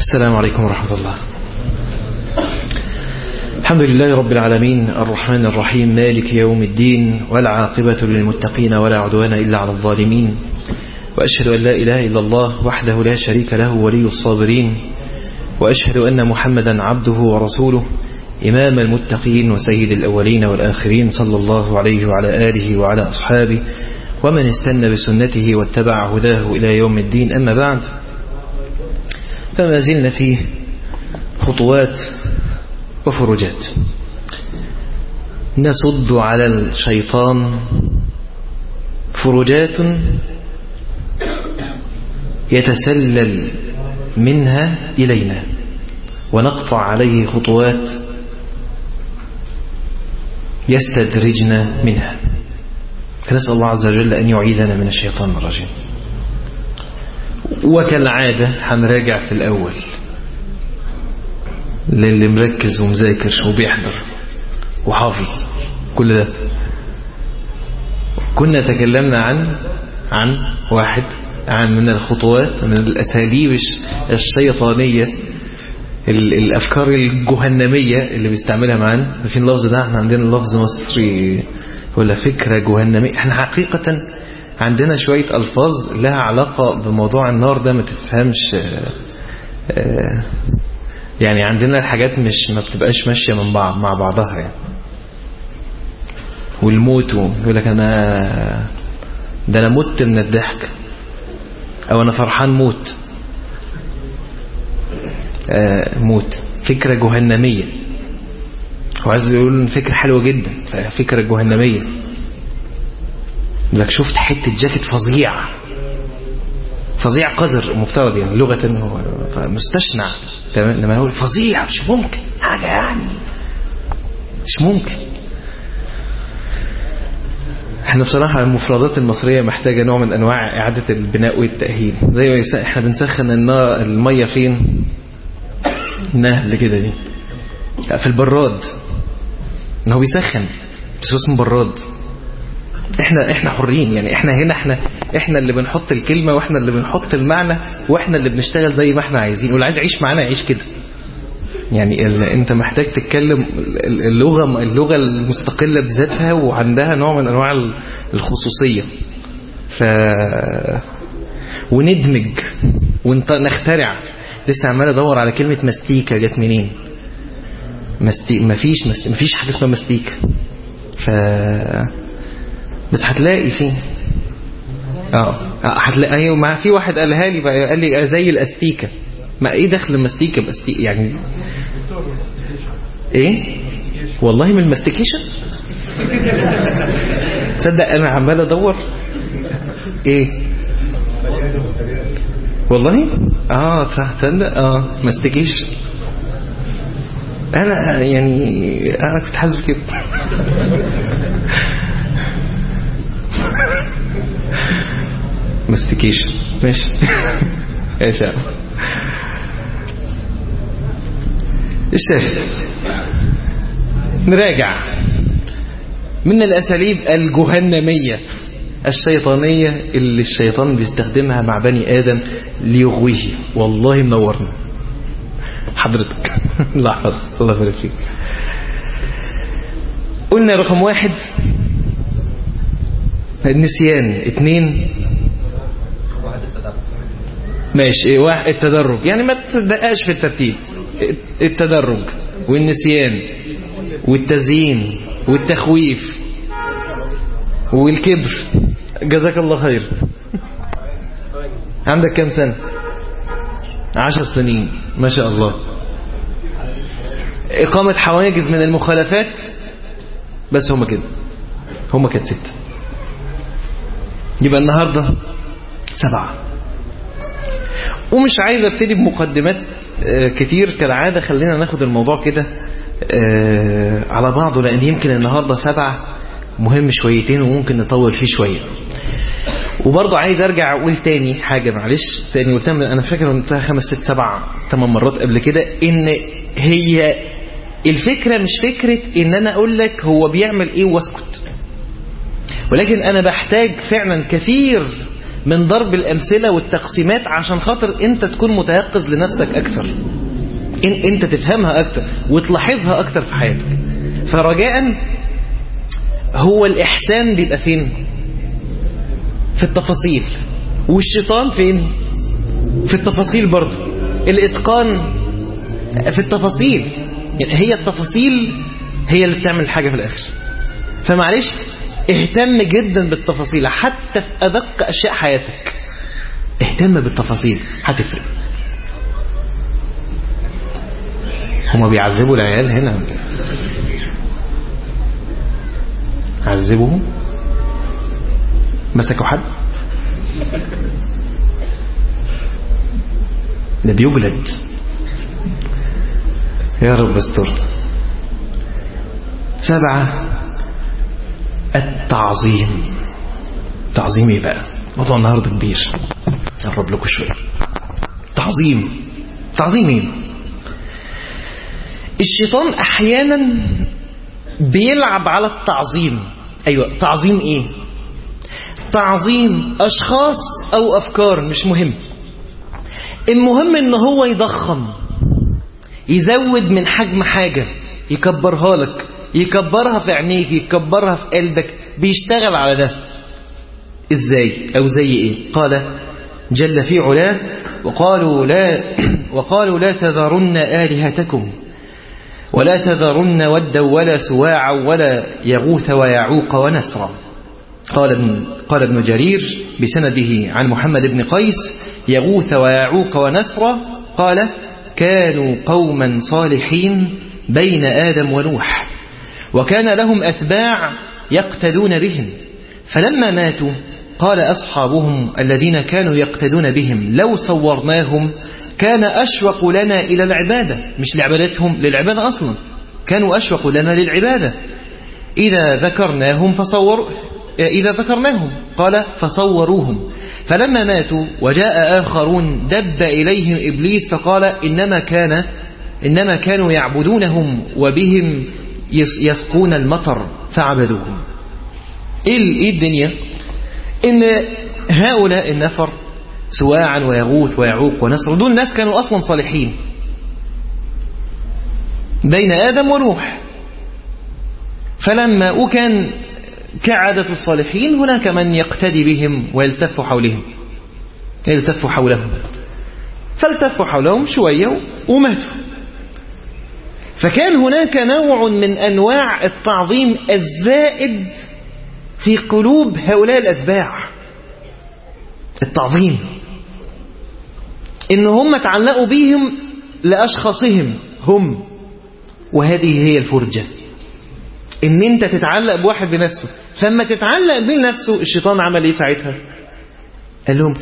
السلام عليكم ورحمة الله. الحمد لله رب العالمين الرحمن الرحيم مالك يوم الدين والعاقبة للمتقين ولا عدوان إلا على الظالمين، وأشهد أن لا إله إلا الله وحده لا شريك له ولي الصابرين، وأشهد أن محمدا عبده ورسوله إمام المتقين وسيد الأولين والآخرين، صلى الله عليه وعلى آله وعلى أصحابه ومن استنى بسنته واتبع هداه إلى يوم الدين. أما بعد، فما زلنا في خطوات وفرجات نصد على الشيطان، فرجات يتسلل منها إلينا، ونقطع عليه خطوات يستدرجنا منها. فنسأل الله عز وجل أن يعيذنا من الشيطان الرجيم. وكالعادة هنراجع في الأول للي مركز ومذاكر وبيحضر وحافظ كل ده. كنا تكلمنا عن واحد من الخطوات، من الأساليب الشيطانية، الأفكار الجهنمية اللي بيستعملها معانا. في اللفظ ده احنا عندنا لفظ مصري ولا فكرة جهنمية. احنا حقيقة عندنا شوية ألفاظ لها علاقة بموضوع النار ده، ما تفهمش يعني عندنا الحاجات ما بتبقاش ماشية من بعض مع بعضها يعني. والموت، يقول لك أنا مت من الضحك، أو أنا فرحان موت. موت فكرة جهنمية، وعايز يقول فكرة حلوة جدا، فكرة جهنمية. لك شفت حتة جاكيت فظيع قذر، مفترض يعني لغة مستشنع، تمام. لما نقول فظيع مش ممكن حاجة، يعني مش ممكن. احنا بصراحة المفردات المصرية محتاجة نوع من انواع اعادة البناء والتأهيل. زي ما احنا بنسخن المية فين؟ النهل كده دي في البراد، انه بيسخن بس اسمه براد. احنا حرين يعني. احنا هنا احنا اللي بنحط الكلمة، واحنا اللي بنحط المعنى، واحنا اللي بنشتغل زي ما احنا عايزين. واللي عايز يعيش معانا يعيش كده يعني. انت محتاج تتكلم اللغة المستقلة بذاتها، وعندها نوع من انواع الخصوصية. وندمج ونخترع. لسه عمال ادور على كلمة مستيكة جت منين. مفيش حاجة اسمها مستيكة. بس هتلاقي فيه هتلاقي. ايوه، ما في واحد قالها لي بقى، قال لي زي الاستيكه. ما ايه دخل المستيكه باستيكه يعني؟ ايه والله من الماستيكيشن. تصدق انا عمال ادور ايه والله. صح، تصدق ماستيكيشن. انا كنت حاسب كده. ماستيكيشن، ماشي. ايش الشاهد؟ نراجع من الأساليب الجهنمية الشيطانية اللي الشيطان بيستخدمها مع بني آدم ليغويه. والله منورنا حضرتك. الله يحفظك، الله يبارك فيك. قلنا رقم 1 النسيان، 2 ماشي، 1 التدرج. يعني ما تدققش في الترتيب. التدرج والنسيان والتزيين والتخويف والكبر. جزاك الله خير. عندك كم سنة؟ 10 سنين ما شاء الله. إقامة حواجز من المخالفات. بس هما كده 6. يبقى النهاردة 7. ومش عايز ابتدي بمقدمات كتير كالعادة. خلينا ناخد الموضوع كده على بعضه، لأن يمكن النهاردة 7 مهم شويتين، وممكن نطول فيه شوية. وبرضه عايز ارجع اقول تاني حاجة، معلش تاني قلتها، انا فاكر قلتها 5 6 7 8 مرات قبل كده، ان هي الفكرة مش فكرة ان انا اقول لك هو بيعمل ايه واسكت، ولكن انا بحتاج فعلا كثير من ضرب الأمثلة والتقسيمات عشان خاطر أنت تكون متيقظ لنفسك أكثر، أنت تفهمها أكثر وتلاحظها أكثر في حياتك. فرجاء هو الإحسان بيبقى فين؟ في التفاصيل. والشيطان فين؟ في التفاصيل برضه. الإتقان في التفاصيل، يعني هي التفاصيل هي اللي بتعمل الحاجة في الآخر. فمعلش اهتم جدا بالتفاصيل حتى في أدق أشياء حياتك، اهتم بالتفاصيل هتفرق. هما بيعذبوا العيال هنا، عذبوهم، مسكوا حد، ده بيجلد. يا رب استر. 7 التعظيم. تعظيم ايه بقى؟ موضوع النهارده كبير، اقرب لكم شويه. تعظيم ايه؟ الشيطان احيانا بيلعب على التعظيم. ايوه، تعظيم ايه؟ تعظيم اشخاص او افكار، مش مهم. المهم ان هو يضخم، يزود من حجم حاجة، يكبرها لك، يكبرها في عينيك، يكبرها في قلبك. بيشتغل على ده ازاي او زي ايه؟ قال جل في علاه وقالوا لا تذرن آلهتكم ولا تذرن ودا ولا سواعا ولا يغوث ويعوق ونسرا. قال ابن جرير بسنده عن محمد بن قيس: يغوث ويعوق ونسرا قال كانوا قوما صالحين بين آدم ونوح، وكان لهم أتباع يقتدون بهم، فلما ماتوا قال أصحابهم الذين كانوا يقتدون بهم: لو صورناهم كان أشوق لنا إلى العبادة. مش لعبادتهم، للعبادة أصلا، كانوا أشوق لنا للعبادة. إذا ذكرناهم قال فصوروهم، فلما ماتوا وجاء آخرون دب إليهم إبليس فقال إنما كانوا يعبدونهم وبهم يسقون المطر فعبدوهم. إيه الدنيا؟ إن هؤلاء النفر سواعا ويغوث ويعوق ونسر، دول ناس كانوا أصلا صالحين بين آدم ونوح، فلما وكان كعادة الصالحين هناك من يقتدي بهم ويلتف حولهم، فالتفوا حولهم شوية وماتوا. فكان هناك نوع من أنواع التعظيم الزائد في قلوب هؤلاء الأتباع. التعظيم إن هم تعلقوا بهم لأشخاصهم هم، وهذه هي الفرجة، إن أنت تتعلق بواحد بنفسه. فلما تتعلق بنفسه الشيطان عمل إيه ساعتها؟ قال لهم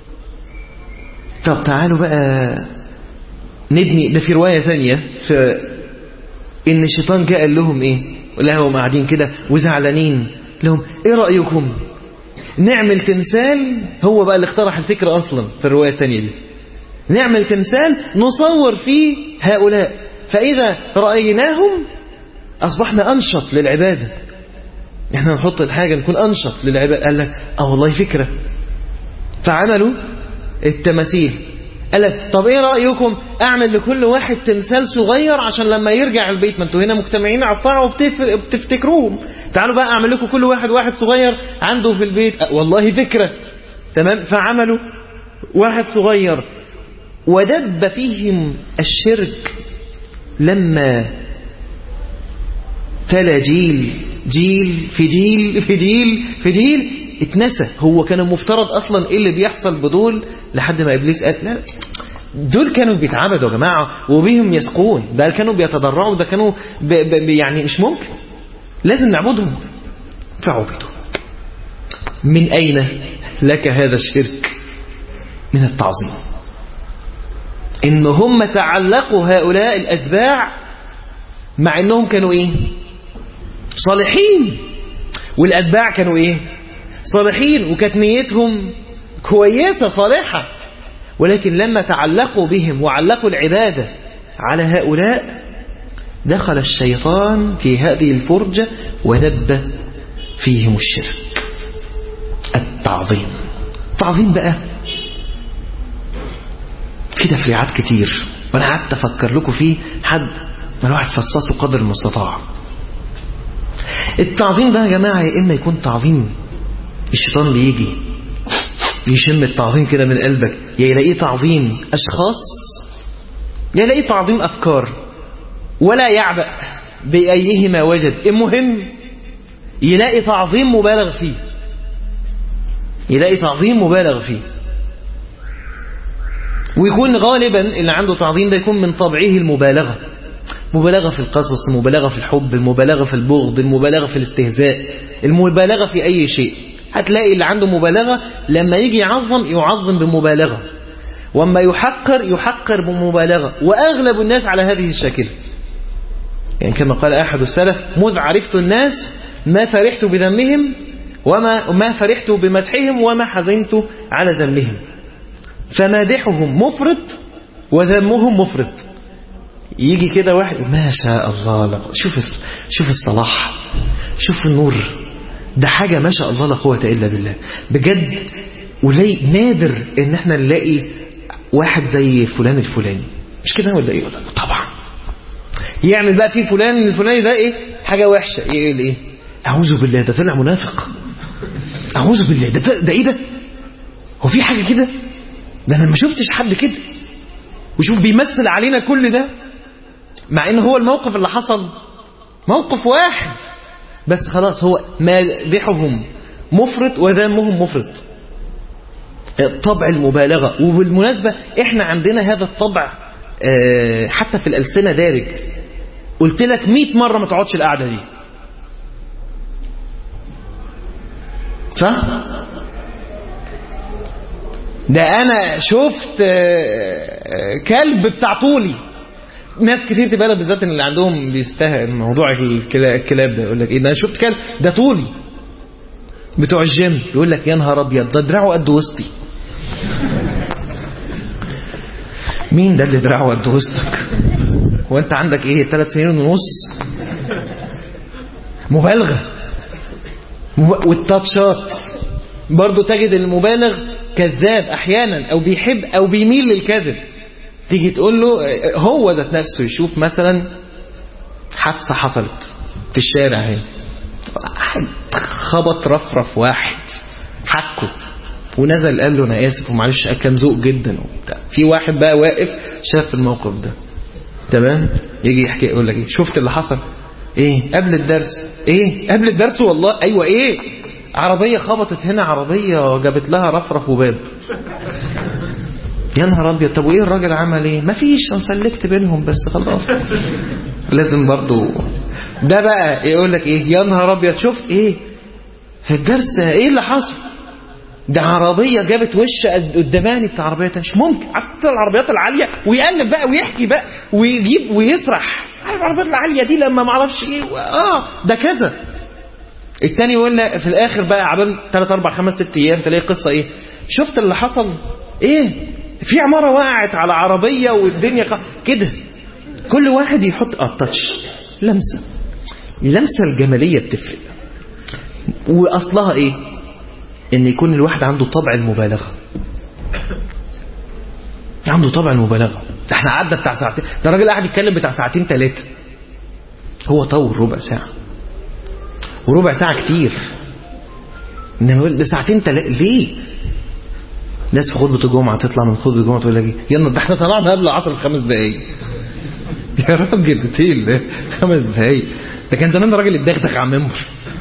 طب تعالوا بقى نبني. ده في رواية ثانية إن الشيطان جاء قال لهم إيه؟ لهم قاعدين كده وزعلانين، لهم إيه رأيكم نعمل تمثال؟ هو بقى اللي اقترح الفكرة أصلا في الرواية الثانية دي. نعمل تمثال نصور فيه هؤلاء، فإذا رأيناهم أصبحنا أنشط للعبادة. إحنا نحط الحاجة نكون أنشط للعبادة. قال لك والله فكرة. فعملوا التماثيل. قال لك طب إيه رأيكم أعمل لكل واحد تمثال صغير عشان لما يرجع البيت، ما انتوا هنا مجتمعين على الطاعة وبتفتكروهم، تعالوا بقى أعمل لكم كل واحد صغير عنده في البيت. والله فكرة. تمام. فعملوا واحد صغير، ودب فيهم الشرك لما تلا جيل في جيل اتنسى. هو كان المفترض اصلا ايه اللي بيحصل بدول لحد ما ابليس قال لا، دول كانوا بيتعبدوا يا جماعه وبهم يسقون، ده كانوا بيتضرعوا، ده كانوا يعني مش ممكن، لازم نعبدهم. فعبدوا. من اين لك هذا الشرك؟ من التعظيم. ان هم تعلقوا هؤلاء الاتباع مع انهم كانوا ايه؟ صالحين. والاتباع كانوا ايه؟ صالحين، وكانت نيتهم كويسة صالحة، ولكن لما تعلقوا بهم وعلقوا العبادة على هؤلاء دخل الشيطان في هذه الفرجة ودب فيهم الشرك. التعظيم. تعظيم بقى في تفريعات كتير، وانا قعدت افكر لكم فيه حد ما الواحد فصصه قدر المستطاع. التعظيم ده يا جماعة يا اما يكون تعظيم الشيطان بيجي يشم التعظيم كده من قلبك، يا يلاقيه تعظيم اشخاص، يا يلاقيه تعظيم افكار، ولا يعبأ بأيهما وجد. المهم يلاقي تعظيم مبالغ فيه، يلاقي تعظيم مبالغ فيه. ويكون غالبا اللي عنده تعظيم ده يكون من طبعه المبالغة، مبالغة في القصص، مبالغة في الحب، المبالغة في البغض، المبالغة في الاستهزاء، المبالغة في أي شيء. هتلاقي اللي عنده مبالغة لما يجي يعظم بمبالغة، وما يحقر بمبالغة. وأغلب الناس على هذه الشكل، يعني كما قال أحد السلف: مذ عرفت الناس ما فرحت بذمهم وما فرحت بمدحهم وما حزنت على ذمهم. فمادحهم مفرط وذمهم مفرط. يجي كده واحد ما شاء الله لا، شوف الصلاح، شوف النور، ده حاجة ما شاء الله لا قوة إلا بالله بجد. نادر ان احنا نلاقي واحد زي فلان الفلاني، مش كده ولا ايه؟ طبعا يعمل بقى في فلان الفلاني ده ايه حاجة وحشة، يقول ايه؟ اعوذ بالله ده طلع منافق، اعوذ بالله ده ايه ده؟ هو في حاجة كده؟ ده انا ما شفتش حد كده. وشوف بيمثل علينا كل ده، مع ان هو الموقف اللي حصل موقف واحد بس، خلاص هو مادحهم مفرط وذمهم مفرط. طبع المبالغة. وبالمناسبة احنا عندنا هذا الطبع حتى في الألسنة دارج. قلت لك 100 مرة ما تقعدش القعدة دي، صح؟ ده انا شفت كلب بتاع طولي. ناس كتير تبالغ بالذات اللي عندهم بيستهل موضوع الكلاب ده، يقول لك ايه ده انا شفت كلب ده طولي. بتوع الجيم يقول لك يا نهار ابيض ده دراعه قد وسطي. مين ده اللي دراعه قد وسطك؟ هو انت عندك ايه 3 سنين ونص؟ مبالغه. والتاتشات برضو تجد المبالغ كذاب احيانا، او بيحب او بيميل للكذب. تيجي تقول له هو ذات نفسه يشوف مثلا حادثه حصلت في الشارع هنا، خبط رفرف واحد حكه ونزل قال له انا اسف ومعلش كان ذوق جدا وبتاع. في واحد بقى واقف شاف الموقف ده تمام، يجي يحكي يقول لك ايه شفت اللي حصل ايه قبل الدرس؟ ايه قبل الدرس؟ والله ايوه. ايه عربيه خبطت هنا، عربيه جابت لها رفرف وباب. يا نهار ابيض. طب وايه الراجل عمل ايه؟ مفيش، انا سلكت بينهم بس خلاص. لازم برضو ده بقى يقول لك ايه يا نهار ابيض شفت ايه في الدرس؟ ايه اللي حصل؟ ده عربيه جابت وش قداماني بتاع عربيه تانية. مش ممكن. عارف العربيات العاليه ويقلب بقى ويحكي بقى ويجيب ويسرح. العربيات العاليه دي لما معرفش ايه ده كذا. التاني يقول لك في الاخر بقى عبال 3 4 5 6 ايام تلاقي قصه ايه شفت اللي حصل ايه في عماره وقعت على عربيه والدنيا كده. كل واحد يحط التاتش اللمسه الجماليه بتفرق. واصلها ايه؟ ان يكون الواحد عنده طبع المبالغه، عنده طبع المبالغه. احنا قعدنا بتاع ساعتين، ده الراجل قاعد يتكلم بتاع 2 3 ساعات، هو طول ربع ساعه، وربع ساعه كتير، انما يقول ده 2 3 ليه؟ ناس في خطبه الجمعه تطلع من خطبه الجمعه تقول لك يلا ده احنا طلعنا قبل العصر ب5 دقايق. يا راجل تيل 5 دقايق، ده كان زمان الراجل اتدغدغ على المنبر.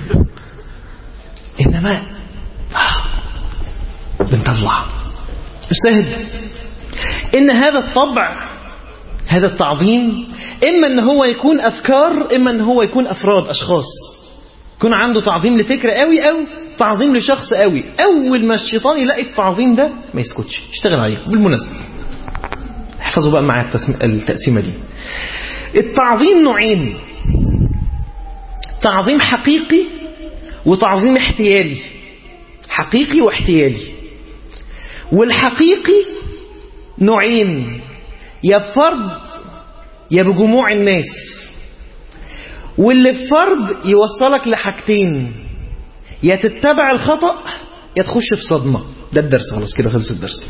انما بنطلع الشاهد ان هذا الطبع، هذا التعظيم، اما ان هو يكون افكار، اما ان هو يكون افراد اشخاص. يكون عنده تعظيم لفكره قوي او تعظيم لشخص قوي. اول ما الشيطان يلاقي التعظيم ده ما يسكتش، يشتغل عليه. بالمناسبه احفظوا بقى معايا التقسيمه دي. التعظيم نوعين: تعظيم حقيقي وتعظيم احتيالي. حقيقي واحتيالي. والحقيقي نوعين: يا بفرد يا بجموع الناس. واللي بفرد يوصلك لحاجتين: يا تتبع الخطأ يا تخش في صدمة. ده الدرس، خلاص كده خلص الدرس.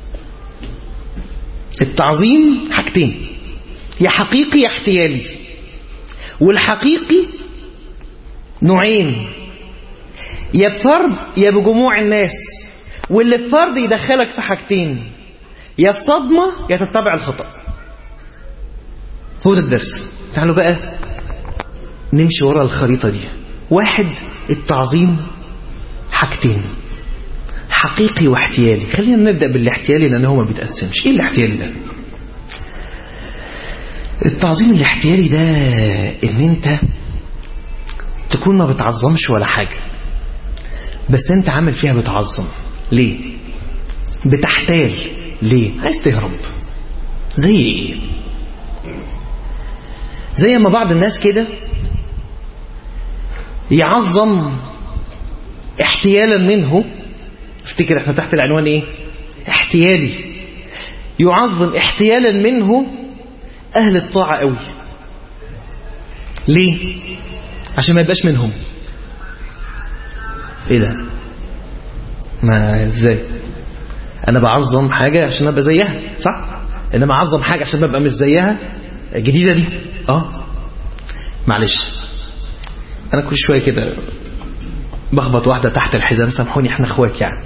التعظيم حاجتين، يا حقيقي يا احتيالي. والحقيقي نوعين، يا بفرد يا بجموع الناس. واللي بفرد يدخلك في حاجتين، يا الصدمة يا تتبع الخطأ. هو ده الدرس. تعالوا بقى نمشي ورا الخريطة دي. واحد، التعظيم حاجتين، حقيقي واحتيالي. خلينا نبدأ بالاحتيالي لأنه هو ما بيتقسمش. ايه الاحتيالي ده؟ التعظيم الاحتيالي ده ان انت تكون ما بتعظمش ولا حاجة، بس انت عامل فيها بتعظم. ليه؟ بتحتال. ليه؟ عايز تهرب. زي ايه؟ زي ما بعض الناس كده يعظم احتيالا منه. افتكر احنا تحت العنوان ايه؟ احتيالي. يعظم احتيالا منه اهل الطاعة قوي. ليه؟ عشان ما يبقاش منهم. ايه ده؟ ما ازاي؟ انا بعظم حاجة عشان ابقى زيها، صح؟ انما اعظم حاجة عشان ابقى مش زيها، جديدة دي. معلش، انا كل شوية كده بخبط واحدة تحت الحزام، سامحوني احنا اخوات يعني.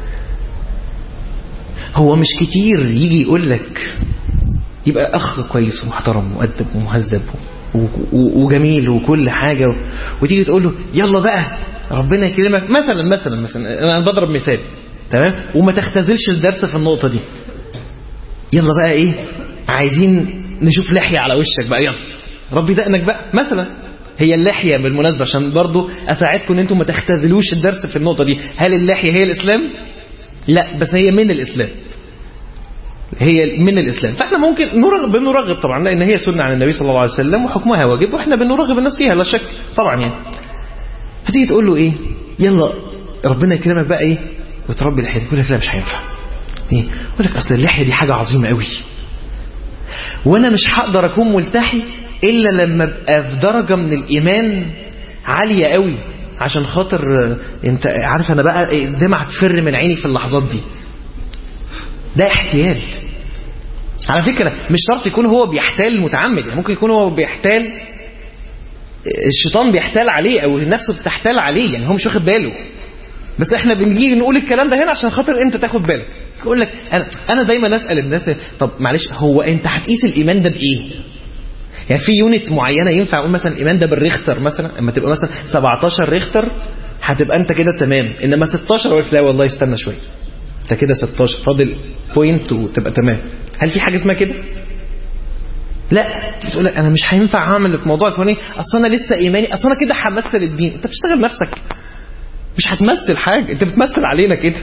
هو مش كتير يجي يقول لك يبقى اخ كويس ومحترم ومؤدب ومهذب وجميل وكل حاجة، وتيجي تقول له يلا بقى ربنا يكرمك مثلا انا بضرب مثال، تمام؟ وما تختزلش الدرس في النقطة دي. يلا بقى ايه، عايزين نشوف لحية على وشك بقى، يلا ربي دقنك بقى مثلا. هي اللحية بالمناسبة عشان برضو اساعدكم ان انتم ما تختزلوش الدرس في النقطة دي. هل اللحية هي الاسلام؟ لا، بس هي من الاسلام، هي من الإسلام. فاحنا ممكن بنرغب طبعا، لأن هي سنة عن النبي صلى الله عليه وسلم وحكمها واجب، واحنا بنرغب الناس فيها لا شك طبعا يعني. فتيجي تقول له ايه، يلا ربنا يكرمك بقى ايه وتربي اللحية، يقول لك لا مش هينفع. ايه؟ يقول لك اصل اللحية دي حاجة عظيمة قوي، وانا مش هقدر اكون ملتحي الا لما ابقى في درجة من الايمان عالية قوي، عشان خاطر انت عارف انا بقى دمعة تفر من عيني في اللحظات دي. ده احتيال. على فكرة مش شرط يكون هو بيحتال متعمد، يعني ممكن يكون هو بيحتال، الشيطان بيحتال عليه او نفسه بتحتال عليه، يعني هو مش واخد باله. بس احنا بنجي نقول الكلام ده هنا عشان خاطر انت تاخد بالك. يقول لك انا دايما اسال الناس، طب معلش هو انت هتقيس الايمان ده بايه؟ يعني في يونت معينه ينفع اقول مثلا الايمان ده بالريختر مثلا، اما تبقى مثلا 17 ريختر هتبقى انت كده تمام، انما 16 وقلت لا والله استنى شويه، انت كده 16 فاضل بوينت وتبقى تمام. هل في حاجه اسمها كده؟ لا. تقول لك انا مش هينفع اعمل في موضوع الفلاني، اصل انا لسه ايماني، اصل انا كده همثل الدين. انت بتشتغل نفسك، مش هتمثل حاجه، انت بتمثل علينا كده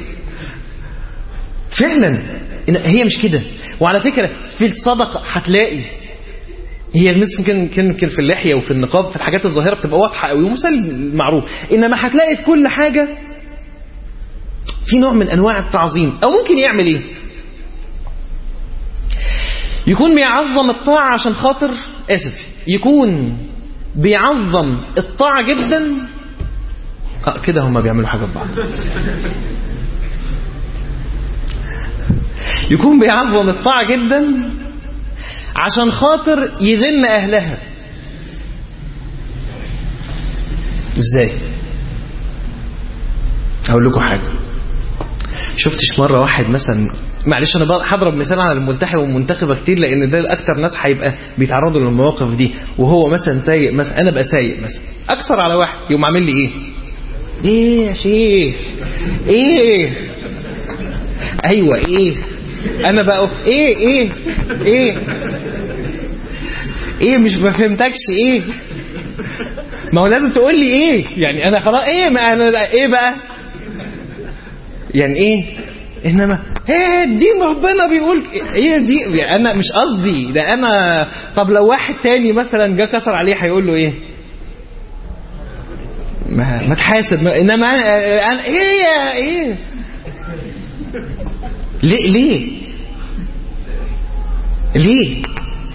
فعلا. هي مش كده. وعلى فكره في الصدقه هتلاقي هي ممكن في اللحيه وفي النقاب في الحاجات الظاهره بتبقى واضحه قوي ومثال معروف، انما هتلاقي في كل حاجه في نوع من انواع التعظيم. او ممكن يعمل ايه؟ يكون بيعظم الطاعة عشان خاطر يكون بيعظم الطاعة جدا. كده هم بيعملوا حاجة ببعض. يكون بيعظم الطاعة جدا عشان خاطر يذم أهلها. ازاي؟ هقول لكم حاجة. شفتش مرة واحد مثلا، معلش انا هضرب مثال على الملتحي والمنتخبة كتير لان ده الاكتر ناس هيبقى بيتعرضوا للمواقف دي، وهو مثلا سايق مثلا، انا بقى سايق مثلا اكثر على واحد يقوم عامل لي ايه يا شيخ ايه ايوه ايه انا بقى ايه مش ما فهمتكش ايه، ما هو لازم تقول لي ايه يعني، انا خلاص ايه ما انا ايه بقى يعني ايه، انما دين ربنا بيقول ايه دي يعني، انا مش قصدي ده انا. طب لو واحد تاني مثلا جه كسر عليه هيقول له ايه؟ ما تحاسب. انما انا ايه ليه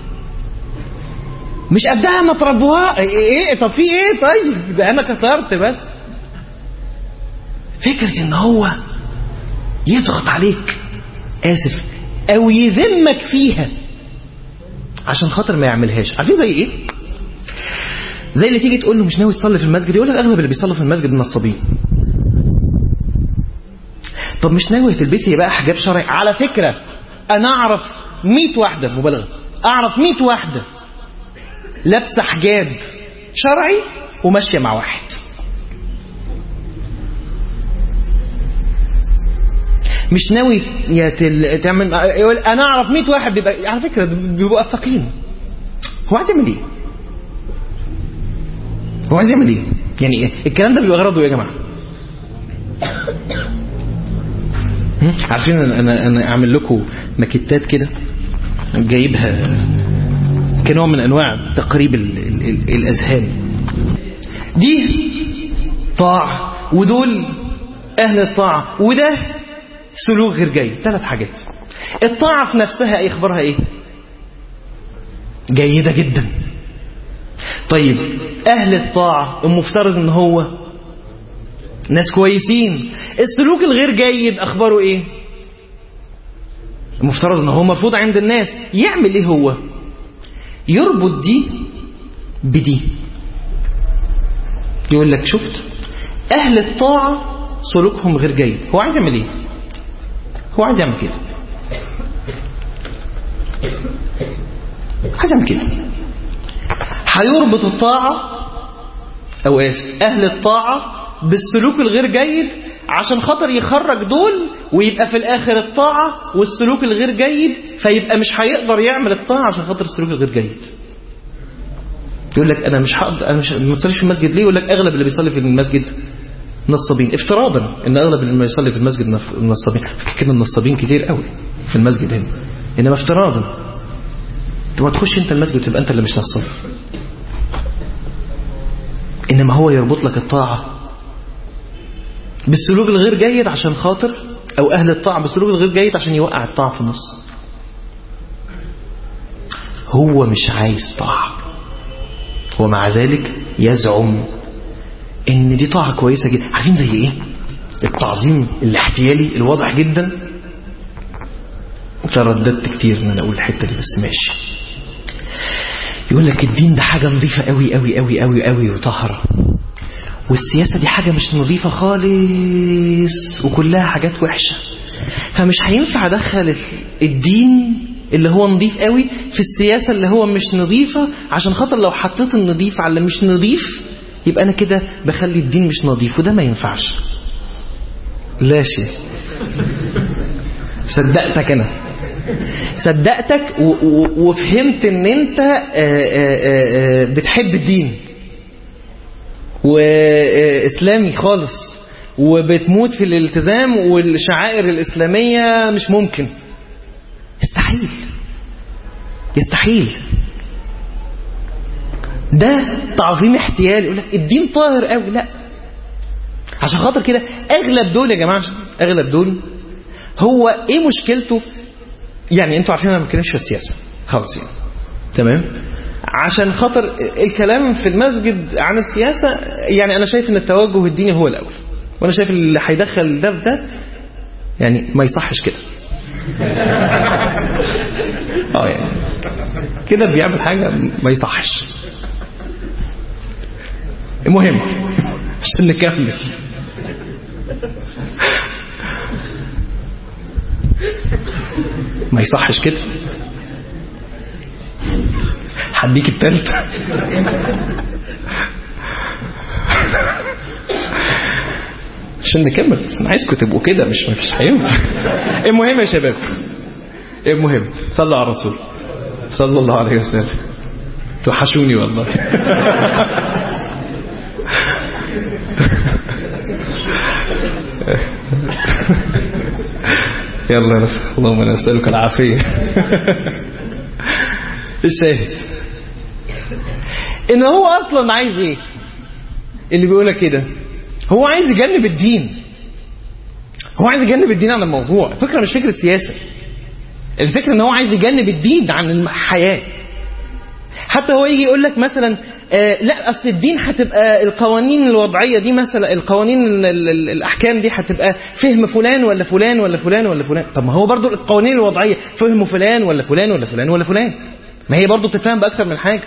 مش قدها ما تربوها ايه؟ طب في ايه؟ طيب ده انا كسرت بس. فكرة ان هو يضغط عليك، آسف، أو يذمك فيها عشان خاطر ما يعملهاش. عارفين زي إيه؟ زي اللي تيجي تقول له مش ناوي تصلي في المسجد، يقول لك أغلب اللي بيصلوا في المسجد نصابين. طب مش ناوي تلبسي بقى حجاب شرعي؟ على فكرة أنا أعرف 100 واحدة، مبالغة، أعرف 100 واحدة لابسة حجاب شرعي وماشية مع واحد. مش ناوي تعمل. يقول أنا أعرف 100 واحد بيبقى، على فكرة بيبقوا أفاقين. هو عايز يعمل إيه؟ هو عايز يعمل إيه؟ يعني إيه الكلام ده؟ بيبقى غرضه يا جماعة. عارفين أنا أعمل لكم ماكيتات كده جايبها كنوع من أنواع تقريب الأذهان. دي طاعة، ودول أهل الطاعة، وده سلوك غير جيد. 3 حاجات. الطاعة في نفسها أي أخبارها إيه؟ جيدة جدا. طيب أهل الطاعة المفترض إن هو ناس كويسين. السلوك الغير جيد أخباره إيه؟ المفترض إن هو مرفوض عند الناس. يعمل إيه هو؟ يربط دي بدي. يقول لك شفت أهل الطاعة سلوكهم غير جيد. هو عايز يعمل إيه؟ هو عايز يعمل كده، عايز يعمل كده. هيربط الطاعة أو أهل الطاعة بالسلوك الغير جيد عشان خاطر يخرج دول، ويبقى في الآخر الطاعة والسلوك الغير جيد، فيبقى مش هيقدر يعمل الطاعة عشان خاطر السلوك الغير جيد. يقول لك أنا مش هقدر، أنا مش بصليش في المسجد ليه؟ يقول لك أغلب اللي بيصلي في المسجد نصابين. افتراضا ان اغلب اللي يصلي في المسجد نصابين. كده النصابين كتير قوي في المسجد هنا، انما افتراضا ما تخش انت المسجد وتبقى انت اللي مش نصاب. انما هو يربط لك الطاعة بالسلوك الغير جيد عشان خاطر، او اهل الطاعة بالسلوك الغير جيد عشان يوقع الطاعة في النص. هو مش عايز طاعة، هو مع ذلك يزعم ان دي طاعة كويسة جدا. عارفين زي ايه؟ التعظيم الاحتيالي الواضح جدا. ترددت كتير ان انا اقول الحتة دي بس ماشي. يقول لك الدين ده حاجة نظيفة قوي قوي قوي قوي قوي وطهرة، والسياسة دي حاجة مش نظيفة خالص وكلها حاجات وحشة، فمش هينفع ادخل الدين اللي هو نظيف قوي في السياسة اللي هو مش نظيفة، عشان خاطر لو حطيت النظيف على مش نظيف يبقى أنا كده بخلي الدين مش نظيف، وده ما ينفعش. لا شيء. صدقتك أنا، صدقتك وفهمت ان انت بتحب الدين وإسلامي خالص وبتموت في الالتزام والشعائر الإسلامية. مش ممكن، يستحيل، يستحيل. ده تعظيم احتيال. يقول لك الدين طاهر قوي. لا، عشان خاطر كده اغلب دول يا جماعه، اغلب دول هو ايه مشكلته؟ يعني انتوا عارفين انا ما بتكلمش في السياسه خالص يعني، تمام؟ عشان خاطر الكلام في المسجد عن السياسه يعني انا شايف ان التوجه الديني هو الاول، وانا شايف اللي هيدخل ده في ده يعني ما يصحش كده. يعني كده بيعمل حاجه ما يصحش. المهم عشان نكمل، ما يصحش كده. هديك التالت. عشان نكمل، انا عايزكم تبقوا كده، مش مفيش هينفع. المهم يا شباب، المهم صلوا على الرسول صلى الله عليه وسلم. توحشوني والله. يلا اللهم نسألك العافية. الشاهد ان هو اصلا عايز ايه؟ اللي بيقولك كده هو عايز يجنب الدين، هو عايز يجنب الدين عن الموضوع. الفكرة مش فكرة سياسة، الفكرة ان هو عايز يجنب الدين عن الحياة. حتى هو يجي يقول لك مثلا لا أصل الدين هتبقى القوانين الوضعية دي مثلا، القوانين الأحكام دي هتبقى فهم فلان ولا فلان ولا فلان ولا فلان. طب ما هو برضو القوانين الوضعية فهم فلان ولا فلان ولا فلان ولا فلان، ما هي برضو تتفهم بأكثر من حاجة.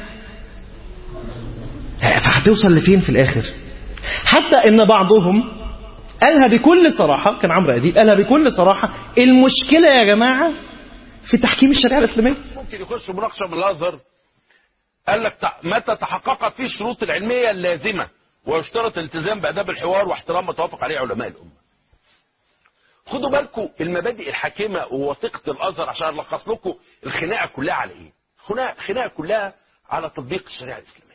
فهتوصل لفين في الآخر؟ حتى إن بعضهم قالها بكل صراحة، كان عمرو أديب قالها بكل صراحة، المشكلة يا جماعة في تحكيم الشريعة الإسلامية. ممكن يخش مناقشة من الأزهر، قال لك متى تحققت فيه الشروط العلمية اللازمة ويشترط الالتزام بآداب الحوار واحترام ما توافق عليه علماء الأمة. خدوا بالكم المبادئ الحاكمة ووثيقة الأزهر عشان ألخص لكم الخناقة كلها على إيه؟ الخناقة كلها على تطبيق الشريعة الإسلامية.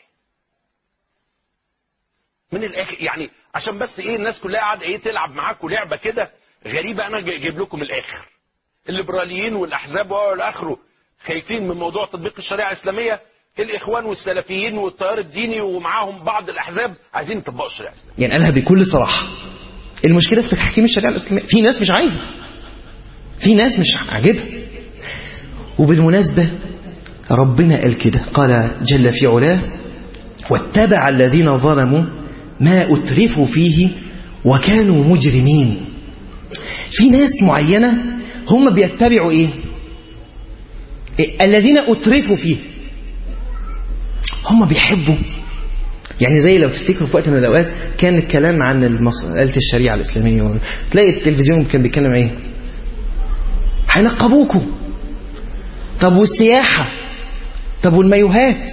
من الآخر يعني عشان بس إيه الناس كلها قاعدة إيه تلعب معاكم لعبة كده غريبة. أنا جايب لكم الآخر. الليبراليين والأحزاب والآخره خايفين من موضوع تطبيق الشريعة الإسلامية، الإخوان والسلفيين والتيار الديني ومعاهم بعض الأحزاب عايزين يطبقوا الشريعة الإسلامية. يعني قالها بكل صراحة، المشكلة في تحكيم الشريعة الإسلامية. في ناس مش عايزة، في ناس مش عاجبها. وبالمناسبة ربنا قال كده، قال جل في علاه: واتبع الذين ظلموا ما أترفوا فيه وكانوا مجرمين. في ناس معينة هم بيتبعوا إيه؟ الذين أترفوا فيه، هم بيحبوا. يعني زي لو تفتكروا في وقت من الأوقات كان الكلام عن مسألة الشريعة الإسلامية، تلاقي التلفزيون كان بيتكلم إيه؟ هينقبوكوا. طب والسياحة؟ طب والمايوهات؟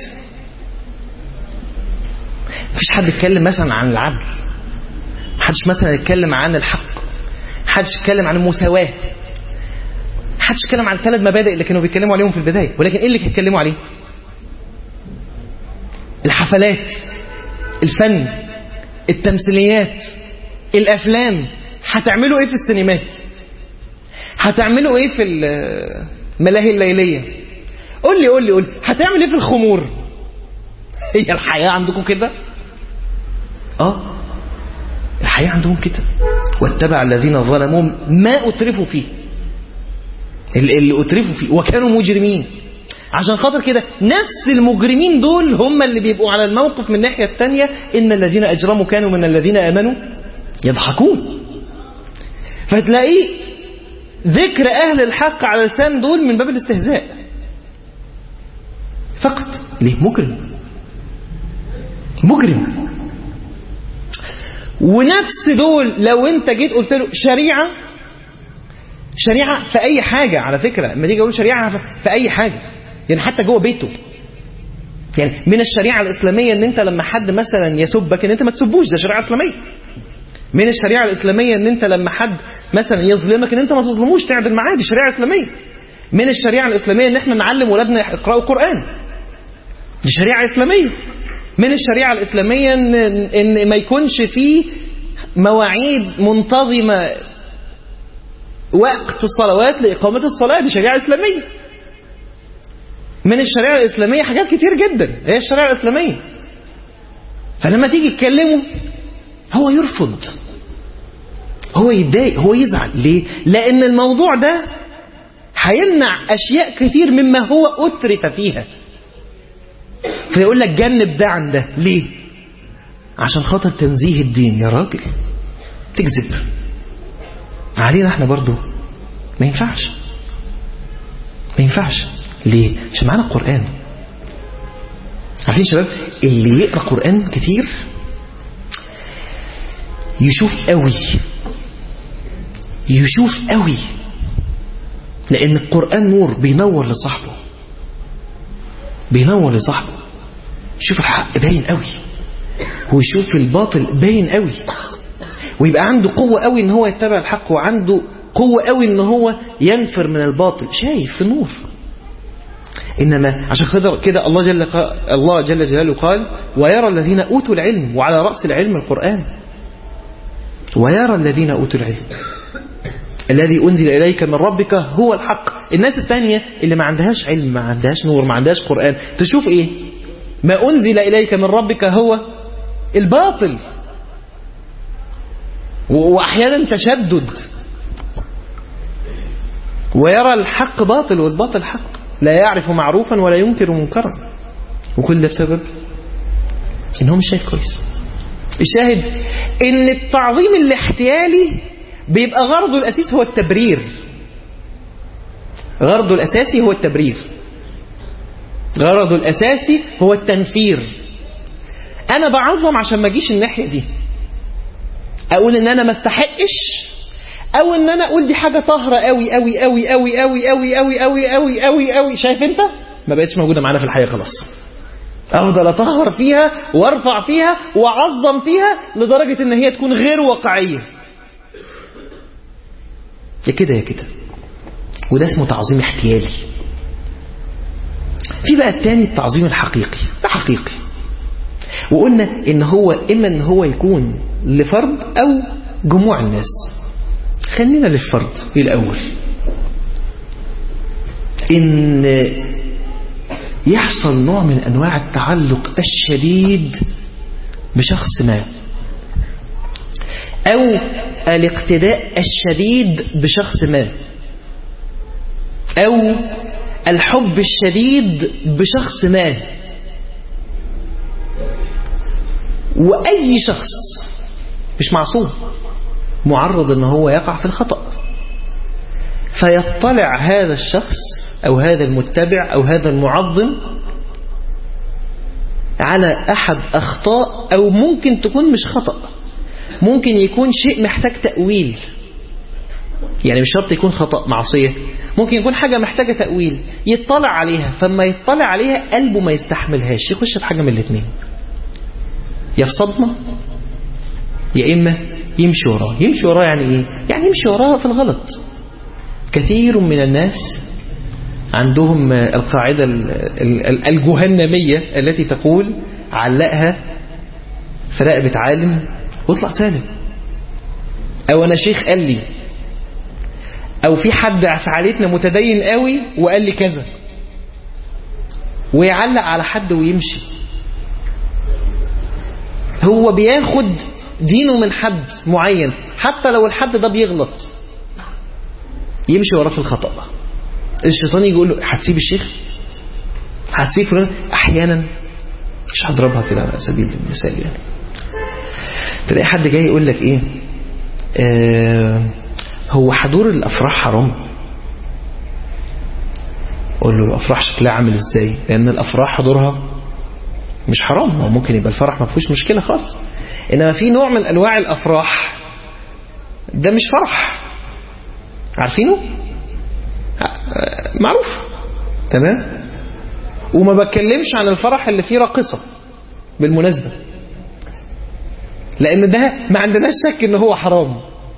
مفيش حد يتكلم مثلا عن العدل، محدش مثلا يتكلم عن الحق، محدش يتكلم عن المساواة، محدش يتكلم عن الثلاث مبادئ اللي كانوا بيتكلموا عليهم في البداية. ولكن ايه اللي هيتكلموا عليه؟ الحفلات، الفن، التمثيليات، الافلام. هتعملوا ايه في السينمات؟ هتعملوا ايه في الملاهي الليلية؟ قول لي هتعمل ايه في الخمور؟ هي الحياة عندكم كده؟ الحياة عندهم كده. واتبع الذين ظلموا ما أترفوا فيه، اللي أترفوا فيه وكانوا مجرمين. عشان خاطر كده نفس المجرمين دول هم اللي بيبقوا على الموقف من الناحية التانية: إن الذين أجرموا كانوا من الذين آمنوا يضحكون. فتلاقيه ذكر أهل الحق على لسان دول من باب الاستهزاء فقط. ليه؟ مجرم. ونفس دول لو انت جيت قلت له شريعة في اي حاجة، على فكرة لما تيجي اقول شريعة في اي حاجة، يعني حتى جوه بيته، يعني من الشريعة الإسلامية ان انت لما حد مثلا يسبك ان انت ما تسبوش، ده شريعة إسلامية. من الشريعة الإسلامية ان انت لما حد مثلا يظلمك ان انت ما تظلموش، تعدل معاه، دي شريعة إسلامية. من الشريعة الإسلامية ان احنا نعلم ولادنا يقرأوا القرآن، دي شريعة إسلامية. من الشريعة الإسلامية إن ما يكونش فيه مواعيد منتظمة وقت الصلوات لإقامة الصلاة، دي شريعة إسلامية. من الشريعة الإسلامية حاجات كتير جدا هي الشريعة الإسلامية. فلما تيجي تكلمه هو يرفض، هو يتضايق، هو يزعل. ليه؟ لأن الموضوع ده هيمنع أشياء كتير مما هو أترف فيها، فيقول لك جنب ده عن ده. ليه؟ عشان خاطر تنزيه الدين. يا راجل تكذب علينا احنا برضو، ما ينفعش. ليه؟ عشان معانا القرآن. عارفين شباب اللي يقرأ قرآن كتير يشوف قوي، لأن القرآن نور بينور لصاحبه، يشوف الحق باين قوي ويشوف الباطل باين قوي، ويبقى عنده قوة قوي ان هو يتبع الحق، وعنده قوة قوي ان هو ينفر من الباطل، شايف في النور. إنما عشان كده الله جل جلاله قال: ويرى الذين أوتوا العلم، وعلى رأس العلم القرآن. ويرى الذين أوتوا العلم الذي أنزل إليك من ربك هو الحق. الناس التانية اللي ما عندهاش علم، ما عندهاش نور، ما عندهاش قرآن، تشوف إيه؟ ما أنزل إليك من ربك هو الباطل، وأحيانا تشدد. ويرى الحق باطل والباطل حق، لا يعرف معروفا ولا ينكر منكرا. وكل ده بسبب ان هو مش شايف كويس. الشاهد ان التعظيم الاحتيالي بيبقى غرضه الاساسي هو التبرير. غرضه الاساسي هو التبرير، غرضه الاساسي هو التنفير. انا بعظم عشان ما اجيش الناحيه دي، اقول ان انا ما استحقش، او ان انا اقول دي حاجه طاهره قوي قوي قوي قوي قوي قوي قوي قوي قوي قوي قوي. شايف انت ما بقتش موجوده معانا في الحياه خلاص. افضل اطهر فيها وارفع فيها واعظم فيها لدرجه ان هي تكون غير واقعيه. يا كده يا كده، وده اسمه تعظيم احتيالي. في بقى الثاني التعظيم الحقيقي، ده حقيقي، وقلنا ان هو اما ان هو يكون لفرد او جموع الناس. خلينا للفرد الاول. ان يحصل نوع من انواع التعلق الشديد بشخص ما، او الاقتداء الشديد بشخص ما، او الحب الشديد بشخص ما. واي شخص مش معصوم، معرض ان هو يقع في الخطأ. فيطلع هذا الشخص او هذا المتبع او هذا المعظم على احد اخطاء، او ممكن تكون مش خطأ، ممكن يكون شيء محتاج تأويل. يعني مش شرط يكون خطأ معصية، ممكن يكون حاجة محتاجة تأويل، يطلع عليها. فما يطلع عليها قلبه ما يستحملهاش، يخش في حاجة من الاثنين، يا في صدمة يا إما يمشي وراه. يمشي وراه يعني إيه؟ يعني يمشي وراه في الغلط. كثير من الناس عندهم القاعدة الجهنمية التي تقول علقها في رقبة عالم واطلع سالم، أو أنا شيخ قال لي، أو في حد في عائلتنا متدين قوي وقال لي كذا، ويعلق على حد ويمشي. هو بياخد دينه من حد معين، حتى لو الحد ده بيغلط يمشي وراه في الخطأ. الشيطان يقول له هتسيب الشيخ، هتسيب فلان. احيانا مش هضربها كده على سبيل المثال، يعني تلاقي حد جاي يقول لك ايه، هو حضور الافراح حرام؟ اقول له الافراح شكلها عامل ازاي؟ لان الافراح حضورها مش حرام، هو ممكن يبقى الفرح ما فيهوش مشكله خالص، انما في نوع من انواع الافراح ده مش فرح، عارفينه؟ معروف، تمام. وما بتكلمش عن الفرح اللي فيه راقصة بالمناسبة، لان ده ما عندناش شك ان هو حرام،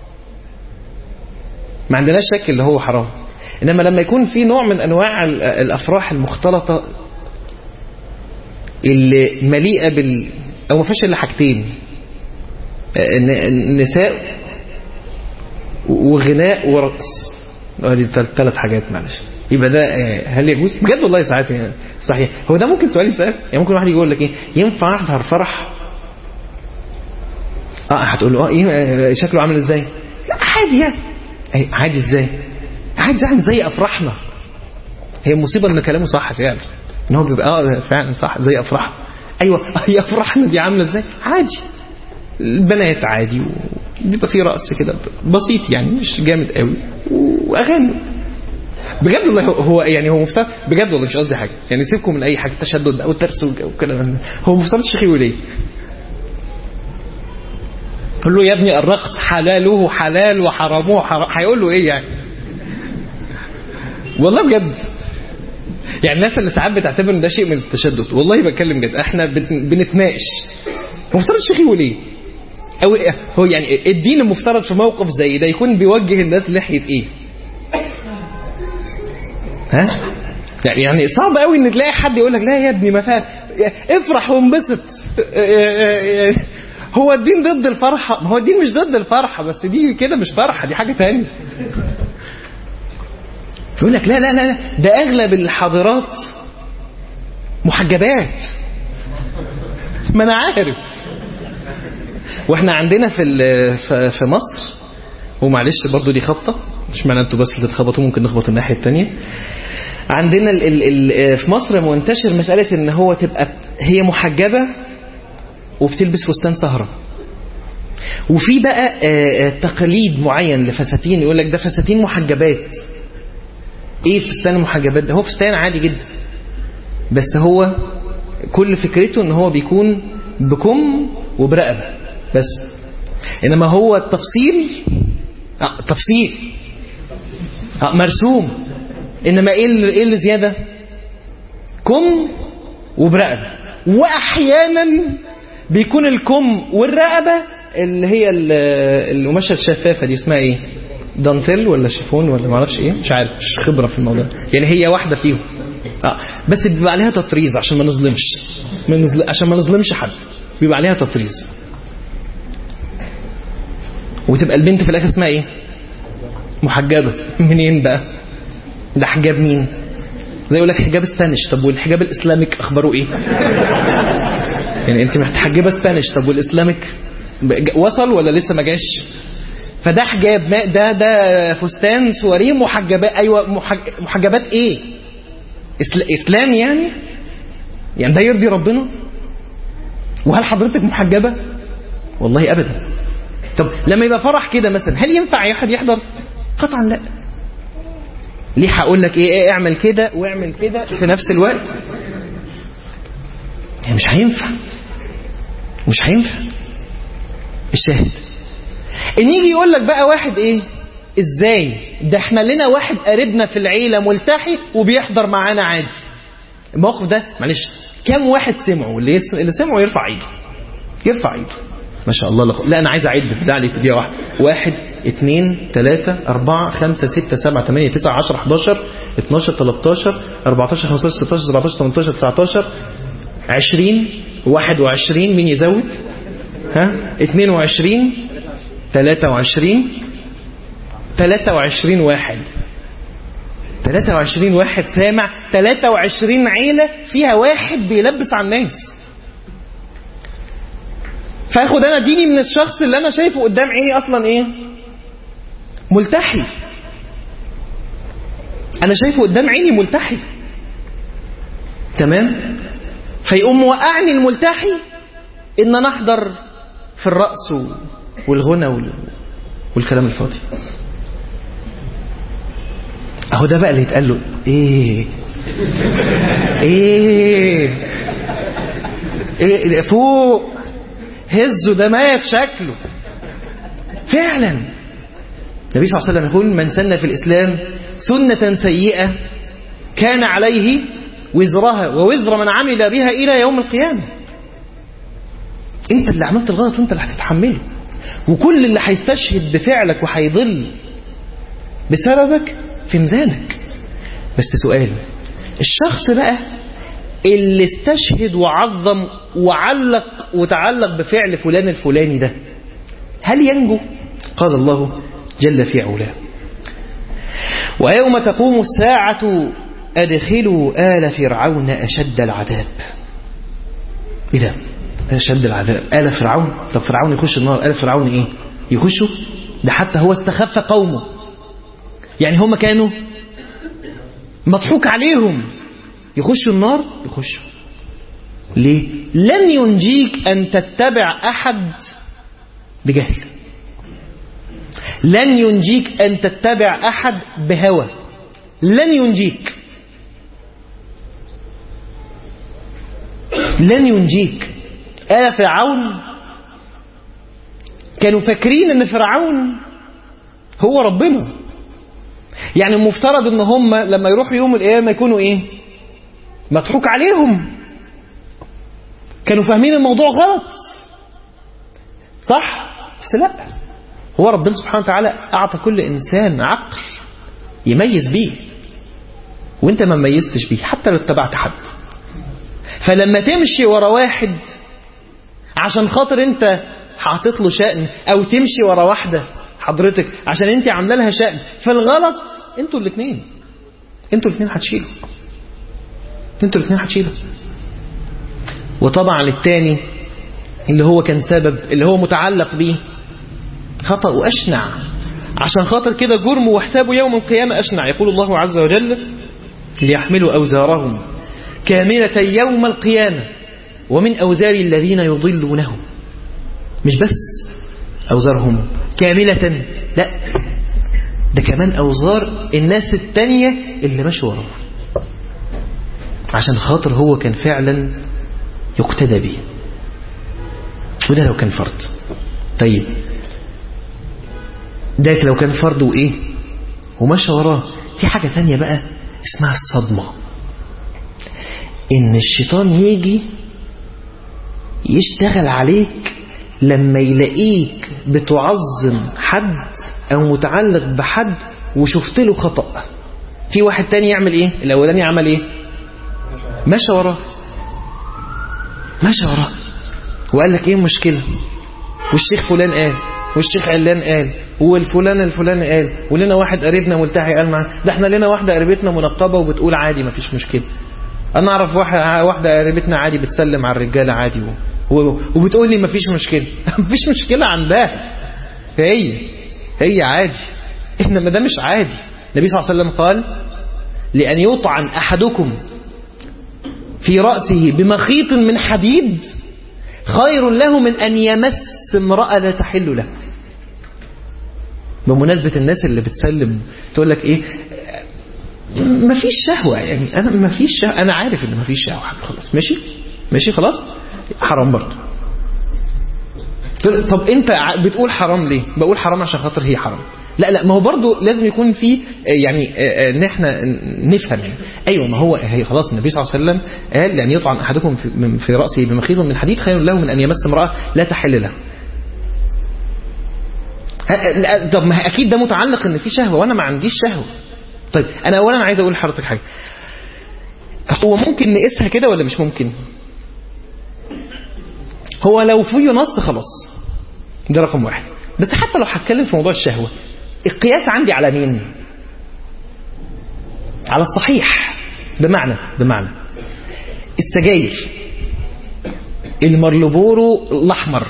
ما عندناش شك ان هو حرام. انما لما يكون في نوع من انواع الافراح المختلطة اللي مليئة او ما فيش الا حاجتين، النساء وغناء ورقص، دي 3 حاجات، معلش، يبقى ده هل يجوز؟ بجد والله ساعات يعني صحيح. هو ده ممكن سؤال يسأل، يعني ممكن واحد يقول لك ايه، ينفع احضر فرح؟ هتقول له ايه شكله عامل ازاي؟ لا عادي، يعني عادي ازاي؟ عادي يعني زي افراحنا. هي المصيبه ان كلامه صح فعلا، ان هو بيبقى فعلا صح زي افراحنا. ايوه هي افراحنا دي عامله ازاي؟ عادي، البنات عادي، وبيبقى فيه رقص كده بسيط، يعني مش جامد قوي، واغاني. بجد والله هو يعني هو مفترض، بجد والله مش قصدي حاجه، يعني سيبكم من اي حاجه تشدد او ترس وكده. هو مفترض الشيخ يقول ايه؟ قال له يا ابني الرقص حلاله حلال وحرامه حرام. هيقول له ايه يعني؟ والله بجد، يعني الناس اللي ساعات بتعتبر ان ده شيء من التشدد، والله بتكلم جد، احنا بنتناقش. المفترض الشيخ يقول ايه؟ او هو يعني الدين المفترض في موقف زي ده يكون بيوجه الناس ناحيه ايه؟ ها؟ يعني صعب قوي ان تلاقي حد يقول لك لا يا ابني ما فيها، افرح وانبسط. هو الدين ضد الفرحه؟ ما هو الدين مش ضد الفرحه، بس دي كده مش فرحه، دي حاجه ثانيه. يقول لك لا لا لا، ده اغلب الحاضرات محجبات. ما انا عارف. واحنا عندنا في مصر، ومعلش برضو دي خبطه، مش معنى انتوا بس اللي تخبطوا، ممكن نخبط الناحيه الثانيه. عندنا في مصر منتشر مسألة ان هو تبقى هي محجبة وبتلبس فستان سهرة. وفي بقى تقليد معين لفساتين، يقول لك ده فساتين محجبات. ايه فستان المحجبات ده؟ هو فستان عادي جدا، بس هو كل فكرته ان هو بيكون بكم وبرقبة بس. انما هو التفصيل تفصيل مرسوم. انما ايه اللي زيادة؟ كم وبرقبة. واحيانا بيكون الكم والرقبة اللي هي القماشة الشفافة دي اسمها ايه؟ دانتيل ولا شيفون ولا ما اعرفش ايه، مش عارف، مش خبرة في الموضوع يعني. هي واحدة فيهم بس بيبقى عليها تطريز عشان ما نظلمش عشان ما نظلمش حد، بيبقى عليها تطريز. وتبقى البنت في الاخر اسمها ايه؟ محجبة. منين بقى؟ ده حجاب مين؟ زي يقول لك حجاب اسبانيش. طب والحجاب الاسلاميك اخباره ايه؟ يعني انت محتحجبة اسبانيش، طب والاسلاميك وصل ولا لسه ما جاش؟ فده حجاب، ده فستان سواريه محجبات. ايوه محجبات ايه؟ اسلام يعني ده يرضي ربنا؟ وهل حضرتك محجبة؟ والله ابدا. طب لما يبقى فرح كده مثلا، هل ينفع اي حد يحضر؟ قطعا لا. ليه هقول لك ايه اعمل كده واعمل كده في نفس الوقت؟ يعني مش هينفع. الشاهد ان يجي يقول لك بقى واحد ايه؟ ازاي ده احنا لنا واحد قريبنا في العيله ملتحي وبيحضر معانا عادي. الموقف ده معلش كم واحد سمعه؟ اللي سمعه يرفع ايده. ما شاء الله. لا انا عايز اعد بالله عليك دي واحده. 1 2 3 4 5 6 7 8 9 10 11 12 13 14 15 16 17 18 19 20 21. مين يزود؟ 22 23 واحد. 23 واحد سامع. 23 عيلة فيها واحد بيلبس على الناس. فاخد انا ديني من الشخص اللي انا شايفه قدام عيني اصلا ايه؟ ملتحي. انا شايفه قدام عيني ملتحي، تمام؟ فيقوم موقعني الملتحي ان انا احضر في الرقص والغنى والكلام الفاضي. اهو ده بقى اللي يتقال له ايه فوق هزه، ده مات شكله فعلا. النبي صلى الله عليه وسلم يقول من سن في الإسلام سنة سيئة كان عليه وزرها ووزر من عمل بها إلى يوم القيامة. انت اللي عملت الغلط وانت اللي هتتحمله، وكل اللي هيستشهد بفعلك وهيضل بسببك في ميزانك. بس سؤال، الشخص بقى اللي استشهد وعظم وعلق وتعلق بفعل فلان الفلاني ده، هل ينجو؟ قال الله جل في علاه: ويوم تقوم الساعة أدخلوا آل فرعون أشد العذاب. إيه ده؟ أشد العذاب آل فرعون؟ طب فرعون يخش النار، آل فرعون إيه؟ يخشوا؟ ده حتى هو استخف قومه، يعني هم كانوا مضحوك عليهم، يخشوا النار؟ يخشوا. ليه؟ لن ينجيك أن تتبع أحد بجهل، لن ينجيك أن تتبع أحد بهوى، لن ينجيك، لن ينجيك. آل فرعون كانوا فاكرين أن فرعون هو ربنا، يعني المفترض أن هم لما يروحوا يوم القيامة يكونوا إيه؟ مضحوك عليهم. كانوا فاهمين الموضوع غلط، صح؟ بس لا، هو ربنا سبحانه وتعالى أعطى كل إنسان عقل يميز بيه، وانت ما ميزتش بيه حتى لو اتبعت حد. فلما تمشي ورا واحد عشان خاطر انت حاطط له شأن، او تمشي ورا واحدة حضرتك عشان انت عامله لها شأن، فالغلط انتوا الاثنين هتشيلوا، انتوا الاثنين هتشيلوا. وطبعا الثاني اللي هو كان سبب، اللي هو متعلق بيه، خطأ وأشنع، عشان خاطر كده جرمه وحسابه يوم القيامة أشنع. يقول الله عز وجل: ليحملوا أوزارهم كاملة يوم القيامة ومن أوزار الذين يضلونهم. مش بس أوزارهم كاملة، لا، ده كمان أوزار الناس التانية اللي مشوا وراه، عشان خاطر هو كان فعلا يقتدى به. وده لو كان فرض. طيب ده لو كان فرض وإيه ومشى وراه. في حاجة تانية بقى اسمها الصدمة، إن الشيطان يجي يشتغل عليك لما يلاقيك بتعظم حد أو متعلق بحد وشفت له خطأ. في واحد تاني يعمل إيه؟ الأولاني عمل إيه؟ مشى وراه وقال لك إيه المشكلة، والشيخ فلان قال، والشيخ علان قال، والفلان الفلاني قال، ولنا واحد قريبنا ملتحي قال معاه، ده احنا لنا واحدة قريبتنا منقبة وبتقول عادي ما فيش مشكلة. انا اعرف واحدة قريبتنا عادي بتسلم على الرجالة عادي وبتقول لي ما فيش مشكلة. ما فيش مشكلة عندها، هي عادي، انما ده مش عادي. النبي صلى الله عليه وسلم قال لأن يطعن أحدكم في رأسه بمخيط من حديد خير له من أن يمس امرأة لا تحل له. بمناسبة الناس اللي بتسلم تقول لك ايه ما فيش شهوة، يعني انا ما فيش شهوة، انا عارف ان ما فيش شهوة، خلاص ماشي خلاص، حرام برضه. طب انت بتقول حرام ليه؟ بقول حرام عشان خاطر هي حرام. لا ما هو برضه لازم يكون في يعني ان احنا نفهم يعني. ايوه ما هو هي خلاص النبي صلى الله عليه وسلم قال لأن يطعن احدكم في رأسه بمخيط من حديد خير له من ان يمس امرأة لا تحل له. طب ما اكيد ده متعلق ان في شهوة وانا ما عنديش شهوة. طيب انا اولا عايز اقول لحضرتك حاجة، هو ممكن نقيسها كده ولا مش ممكن؟ هو لو فيه نص خلاص ده رقم واحد. بس حتى لو هتكلم في موضوع الشهوة، القياس عندي على مين؟ على الصحيح. بمعنى السجاير المارلبورو الأحمر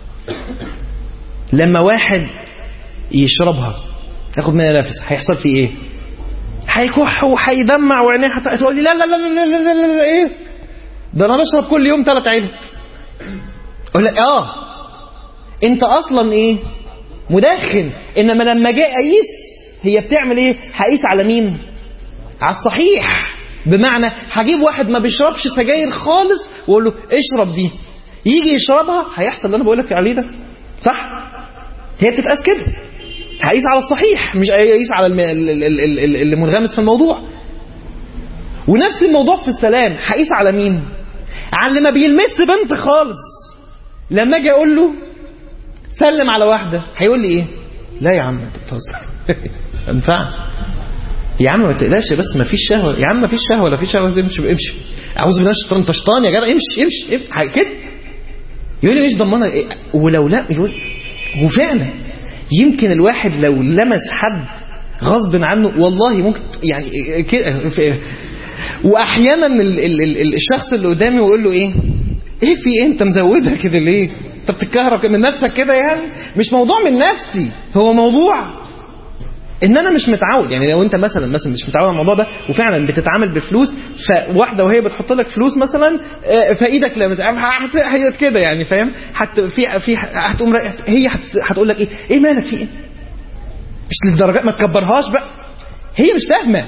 لما واحد يشربها ياخد منها نفس هيحصل فيه ايه؟ هيكح وهيدمع وعينيه هتقول لي لا ايه ده انا بشرب كل يوم 3 علب. اقول لك انت اصلا ايه مدخن. انما لما جاء اقيس هي بتعمل ايه؟ هقيس على مين؟ على الصحيح. بمعنى هجيب واحد ما بيشربش سجاير خالص واقول له اشرب دي، يجي يشربها هيحصل اللي انا بقول لك عليه ده، صح؟ هي بتتقاس كده، هقيس على الصحيح مش هقيس على اللي منغمس في الموضوع. ونفس الموضوع في السلام، هقيس على مين؟ على اللي ما بيلمس بنت خالص. لما اجي اقول له سلم على واحدة هيقول لي ايه؟ لا يا عم انت بتهزر. ما ينفعش يا عم، ما تقلقش بس ما فيش شهوة يا عم، ما فيش شهوة ولا فيش شهوة، امشي اعوذ بالله الشيطان تشطان يا جدع، امشي كده. يقول لي مش ضمنها إيه؟ ولو لا يقول وفعلا يمكن الواحد لو لمس حد غصب عنه والله ممكن يعني كده. واحيانا الشخص اللي قدامي يقول له ايه في ايه انت مزودها كده ليه؟ انت بتتكهرب من نفسك كده يعني. مش موضوع من نفسي، هو موضوع ان انا مش متعود. يعني لو انت مثلا مش متعود على الموضوع ده وفعلا بتتعامل بفلوس، فواحده وهي بتحط لك فلوس مثلا فايدك لمس هي كده يعني فاهم، في هتقوم هي هتقول لك ايه مالك في ايه؟ مش للدرجه ما تكبرهاش بقى. هي مش فاهمه،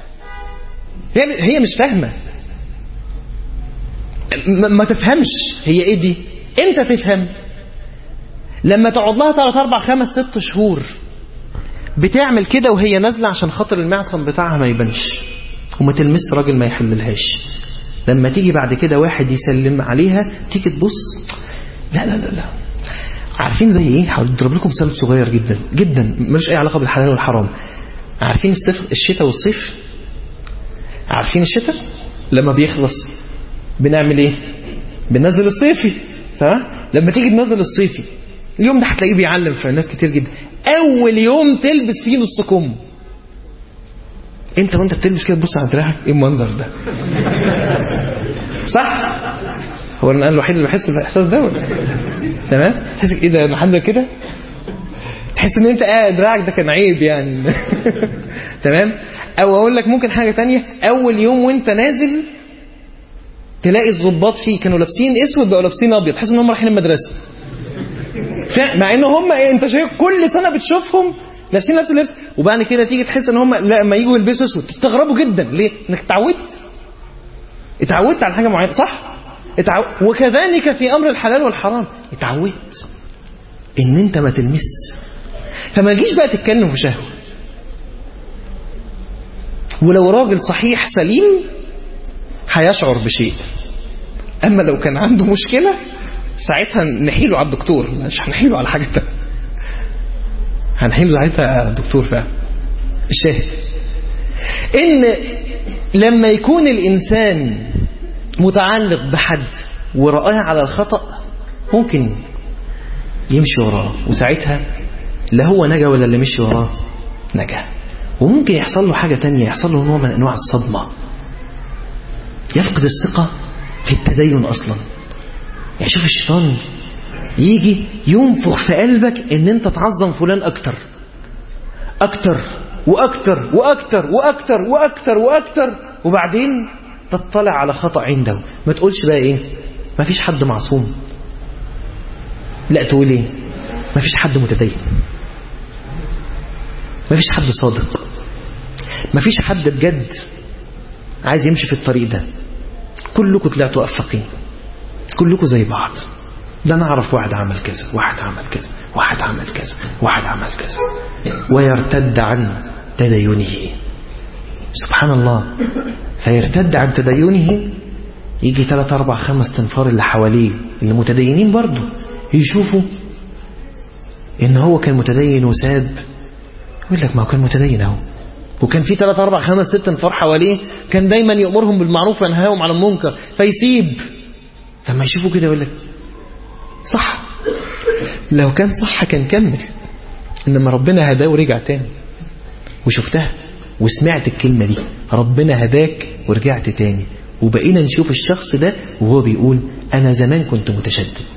هي مش فاهمه، ما تفهمش هي ايه دي. انت تفهم لما تقعد لها 3 4 5 6 شهور بتعمل كده وهي نازله عشان خاطر المعصم بتاعها ما يبانش وما تلمس راجل ما يحللهاش. لما تيجي بعد كده واحد يسلم عليها تيجي تبص لا عارفين زي ايه؟ هضرب لكم مثال صغير جدا جدا ملوش اي علاقه بالحلال والحرام. عارفين الشتاء والصيف؟ عارفين الشتاء لما بيخلص بنعمل ايه؟ بننزل الصيفي، صح؟ لما تيجي تنزل الصيفي اليوم ده هتلاقيه بيعلم في ناس كتير جدا. اول يوم تلبس فيه نص كم، انت وانت بتلبس كده تبص على دراعك ايه المنظر ده؟ صح؟ هو انا الوحيد اللي بحس بالاحساس ده ولا؟ تمام؟ تحس ايه ده؟ انا حد كده تحس ان انت دراعك ده كان عيب يعني. تمام. او اقول لك ممكن حاجة تانية، اول يوم وانت نازل تلاقي الضباط فيه كانوا لابسين اسود بقوا لابسين ابيض، تحس ان هم رايحين المدرسة، مع ان هم انت شايف كل سنة بتشوفهم لابسين نفس اللبس، وبعد كده تيجي تحس ان هم لما يجوا يلبسوا اسود تستغربوا جدا. ليه؟ انك اتعودت على حاجة معينة، صح؟ وكذلك في امر الحلال والحرام، اتعودت ان انت ما تلمس، فما تجيش بقى تتكلم في شهوة. ولو راجل صحيح سليم هيشعر بشيء، اما لو كان عنده مشكلة ساعتها نحيله على الدكتور، مش هنحيله على حاجة تانية، هنحيله ساعتها على الدكتور. فعلا الشاهد ان لما يكون الانسان متعلق بحد ورآه على الخطأ ممكن يمشي وراه، وساعتها لا هو نجا ولا اللي مشي وراه نجا. وممكن يحصل له حاجة تانية، يحصل له نوع من أنواع الصدمة، يفقد الثقة في التدين أصلا. يعني شوف الشيطان يجي ينفخ في قلبك ان انت تعظم فلان اكتر واكتر واكتر واكتر واكتر واكتر، وبعدين تطلع على خطأ عنده. ما تقولش بقى ايه ما فيش حد معصوم، لا تقول ايه ما فيش حد متدين، ما فيش حد صادق، ما فيش حد بجد عايز يمشي في الطريق ده. كلكم طلعتوا افقين، كلكم زي بعض. ده انا اعرف واحد عمل كذا، واحد عمل كذا، واحد عمل كذا، واحد عمل كذا، ويرتد عن تدينه. سبحان الله. فيرتد عن تدينه، يجي 3 4 5 تنفار اللي حواليه اللي متدينين برضه يشوفوا ان هو كان متدين وساب، يقول لك ما هو كان متدين اهو، وكان في 3 4 5 6 تنفار حواليه كان دايما يأمرهم بالمعروف وينهاهم عن المنكر، فيسيب. لما يشوفوا كده يقول لك صح، لو كان صح كان كمل، انما ربنا هداه ورجع تاني. وشفتها وسمعت الكلمة دي، ربنا هداك ورجعت تاني، وبقينا نشوف الشخص ده وهو بيقول انا زمان كنت متشدد،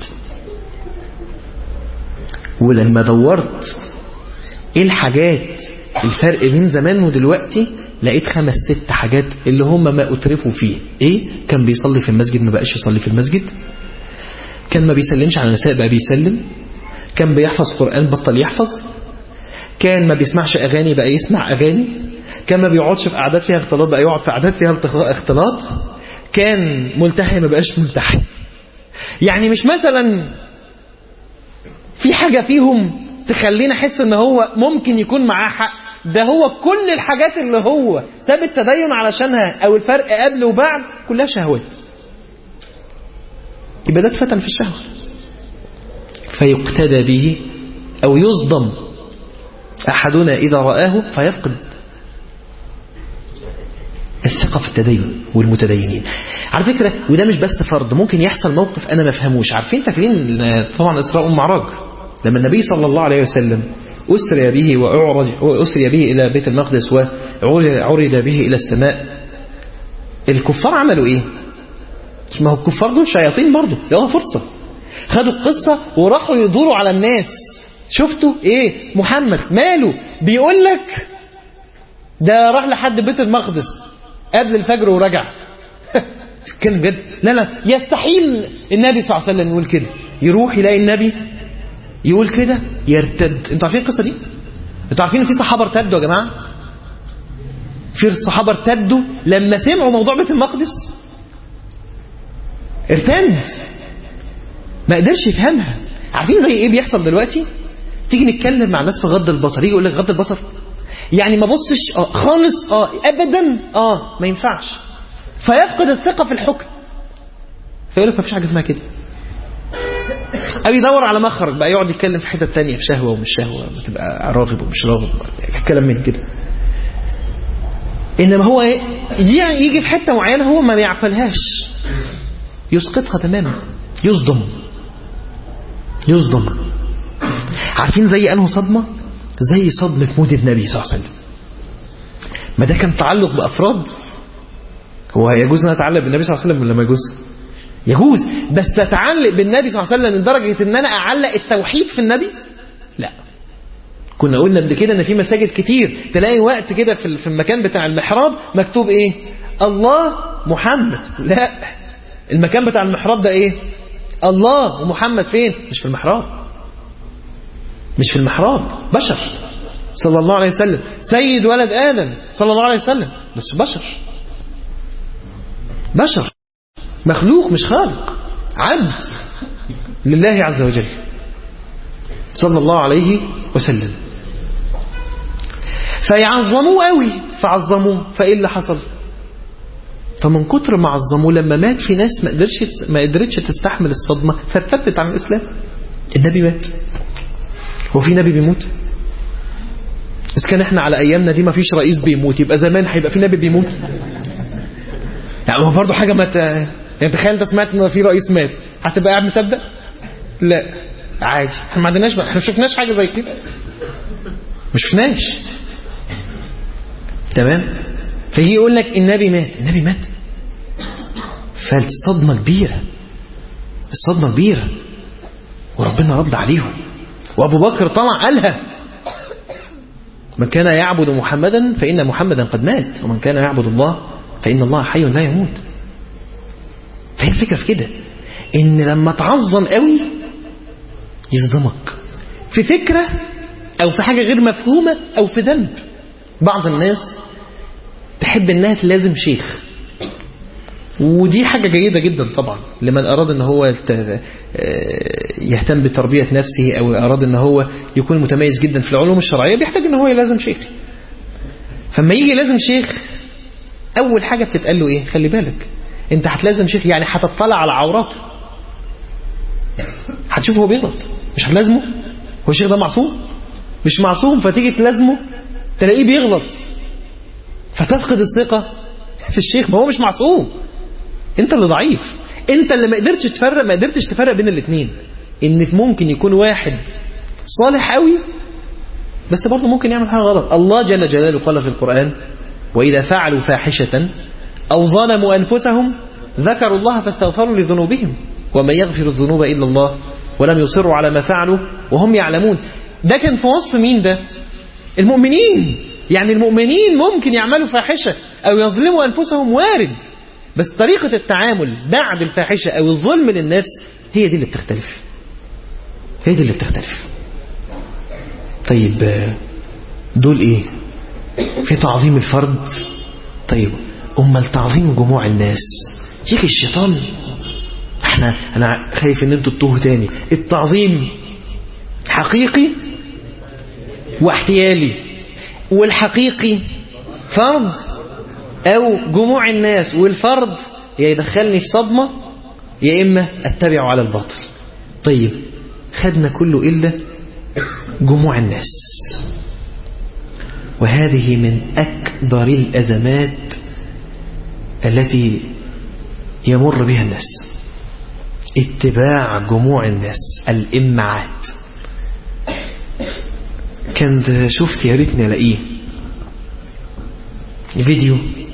ولما دورت ايه الحاجات الفرق بين زمان ودلوقتي لقيت 5 6 حاجات اللي هم ما اترفوا فيه. ايه؟ كان بيصلي في المسجد ما بقاش يصلي في المسجد، كان ما بيسلمش على النساء بقى بيسلم، كان بيحفظ قرآن بطل يحفظ، كان ما بيسمعش أغاني بقى يسمع أغاني، كان ما بيقعدش في قعدات فيها اختلاط بقى يقعد في قعدات فيها اختلاط، كان ملتحي ما بقاش ملتحي. يعني مش مثلا في حاجة فيهم تخلينا حس ان هو ممكن يكون معاه حق، ده هو كل الحاجات اللي هو ساب التدين علشانها او الفرق قبل وبعد كلها شهوات. يبقى ده اتفتن في الشهوة، فيقتدى به أو يصدم أحدنا إذا رآه فيفقد الثقة في التدين والمتدينين. على فكرة وده مش بس فرض، ممكن يحصل موقف أنا ما فهموش. عارفين فاكرين طبعا إسراء والمعراج لما النبي صلى الله عليه وسلم أسري به وأسري به إلى بيت المقدس وعرج به إلى السماء، الكفار عملوا إيه؟ ما هو الكفار دول شياطين برضو، يلا فرصة. خدوا القصة وراحوا يدوروا على الناس، شفتوا ايه محمد ماله؟ بيقول لك ده راح لحد بيت المقدس قبل الفجر ورجع. تتكلم جد؟ لا يستحيل النبي صلى الله عليه وسلم يقول كده. يروح يلاقي النبي يقول كده يرتد. انتوا عارفين القصة دي؟ انتوا عارفين ان في صحابة ارتدوا يا جماعة؟ في صحابة ارتدوا لما سمعوا موضوع بيت المقدس، ارتد، ما قدرش يفهمها. عارفين زي ايه بيحصل دلوقتي؟ تيجي نتكلم مع الناس في غض البصر، يجي يقول لك غض البصر يعني ما بصش خالص ابدا ما ينفعش، فيفقد الثقة في الحكم، فيقول لك ما فيش حاجة اسمها كده، او يدور على مخرج بقى يقعد يتكلم في حتة تانية، في شهوة ومش شهوة، بتبقى راغب ومش راغب، كلام من كده. انما هو يجي في حتة معينة هو ما يعقلهاش، يسقطها تماما، يصدم. عارفين زي انه صدمة؟ زي صدمة موت النبي صلى الله عليه وسلم. ما ده كان تعلق بأفراد. هو يجوز ان اتعلق بالنبي صلى الله عليه وسلم ولا ما يجوز؟ يجوز، بس اتعلق بالنبي صلى الله عليه وسلم لدرجة ان انا اعلق التوحيد في النبي؟ لا. كنا قلنا قبل كده ان في مساجد كتير تلاقي وقت كده في المكان بتاع المحراب مكتوب ايه؟ الله محمد. لا، المكان بتاع المحراب ده ايه؟ الله ومحمد فين؟ مش في المحراب، مش في المحراب. بشر صلى الله عليه وسلم، سيد ولد آدم صلى الله عليه وسلم، بس بشر، بشر مخلوق مش خالق، عبد لله عز وجل صلى الله عليه وسلم. فيعظموه قوي، فعظموه، فايه اللي حصل؟ فمن كتر ما عظموه لما مات في ناس ما قدرتش تستحمل الصدمة فارتدت عن الإسلام. النبي مات، هو في نبي بيموت؟ إذا كان احنا على أيامنا دي ما فيش رئيس بيموت، يبقى زمان هيبقى في نبي بيموت؟ يعني هو برضه حاجة يعني تخيل انت سمعت ان في رئيس مات، هتبقى قاعد مصدق؟ لا عادي، احنا ما عندناش، احنا ما شفناش حاجة زي كده، مش شفناش. تمام؟ فيجي يقول لك النبي مات، النبي مات، فالصدمة كبيرة، الصدمة كبيرة، وربنا رد عليهم. وأبو بكر طلع قالها: من كان يعبد محمدا فإن محمدا قد مات، ومن كان يعبد الله فإن الله حي لا يموت. فهي الفكرة في كده، إن لما تعظم قوي يصدمك في فكرة أو في حاجة غير مفهومة أو في ذنب. بعض الناس تحب انها تلازم شيخ، ودي حاجة جيدة جدا طبعا لمن أراد ان هو يهتم بتربية نفسه أو أراد ان هو يكون متميز جدا في العلوم الشرعية، بيحتاج ان هو يلازم شيخ. فما يجي لازم شيخ، أول حاجة بتتقال له ايه؟ خلي بالك انت هتلازم شيخ، يعني هتطلع على عوراته، هتشوف هو بيغلط، مش هتلازمه. هو الشيخ ده معصوم؟ مش معصوم. فتيجي تلازمه تلاقيه بيغلط، فتفقد الثقة في الشيخ. ما هو مش معصوم، انت اللي ضعيف، انت اللي ما قدرتش تفرق بين الاثنين. ان ممكن يكون واحد صالح قوي بس برضه ممكن يعمل حاجة غلط. الله جل جلاله قال في القرآن: وإذا فعلوا فاحشة أو ظلموا أنفسهم ذكروا الله فاستغفروا لذنوبهم ومن يغفر الذنوب إلا الله ولم يصروا على ما فعلوا وهم يعلمون. ده كان في وصف مين ده؟ المؤمنين. يعني المؤمنين ممكن يعملوا فاحشة أو يظلموا أنفسهم، وارد، بس طريقة التعامل بعد الفاحشة أو الظلم للنفس هي دي اللي بتختلف، هي دي اللي بتختلف. طيب دول إيه؟ في تعظيم الفرد. طيب أمال تعظيم جموع الناس؟ يجي الشيطان، أنا خايف إن أنتوا تتوهوا تاني. التعظيم حقيقي واحتيالي، والحقيقي فرض أو جموع الناس، والفرض يا يدخلني في صدمة يا إما أتبع على الباطل. طيب خدنا كله إلا جموع الناس، وهذه من أكبر الأزمات التي يمر بها الناس، اتباع جموع الناس، الإمعات. كنت شفت، يا ريتني الاقيه، فيديو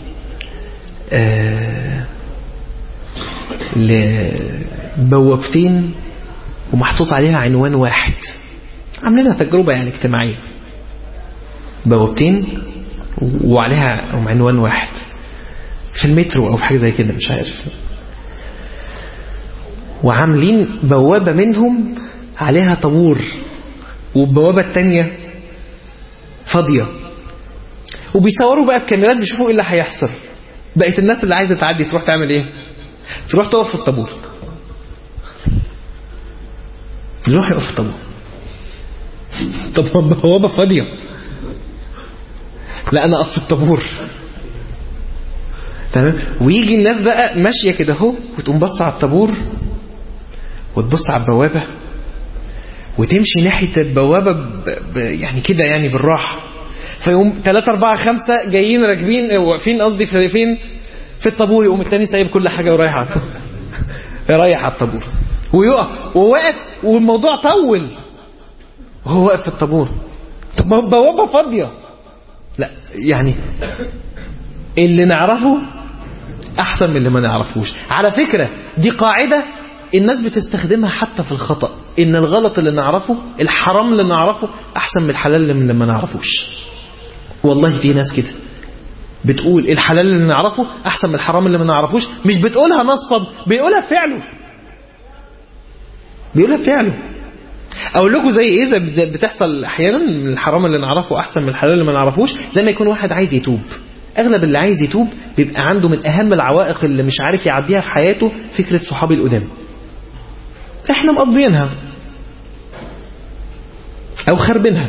لبوابتين ومحطوط عليها عنوان واحد، عاملينها تجربة يعني اجتماعية. بوابتين وعليها عنوان واحد في المترو او في حاجة زي كده مش عارف، وعاملين بوابة منهم عليها طابور والبوابة التانية فاضية، وبيصوروا بقى الكاميرات، بيشوفوا ايه اللي هيحصل. بقت الناس اللي عايزة تعدي تروح تعمل ايه؟ تروح تقف في الطابور، يروح يقف في الطابور. طب البوابة فاضية، لا انا اقف في الطابور. تمام. ويجي الناس بقى ماشية كده اهو، وتقوم بص على الطابور وتبص على البوابة وتمشي ناحية البوابة يعني كده يعني بالراحة. فيقوم 3 4 5 جايين راكبين واقفين، قصدي فين في الطابور، يقوم التاني سايب كل حاجة ورايح على الطابور، رايح على الطابور ويقف وواقف، والموضوع طول وهو واقف في الطابور. طب البوابة فاضية. لا يعني اللي نعرفه احسن من اللي ما نعرفوش. على فكرة دي قاعدة الناس بتستخدمها حتى في الخطأ، ان الغلط اللي نعرفه، الحرام اللي نعرفه احسن من الحلال اللي ما نعرفوش. والله في ناس كده بتقول الحلال اللي نعرفه احسن من الحرام اللي ما نعرفوش، مش بتقولها نصا، بيقولها بفعله، بيقولها بفعله. اقول لكم زي ايه ده بتحصل احيانا، الحرام اللي نعرفه احسن من الحلال اللي ما نعرفوش. زي ما يكون واحد عايز يتوب، اغلب اللي عايز يتوب بيبقى عنده من اهم العوائق اللي مش عارف يعديها في حياته فكرة صحابي القدام. احنا مقضينها او خربينها،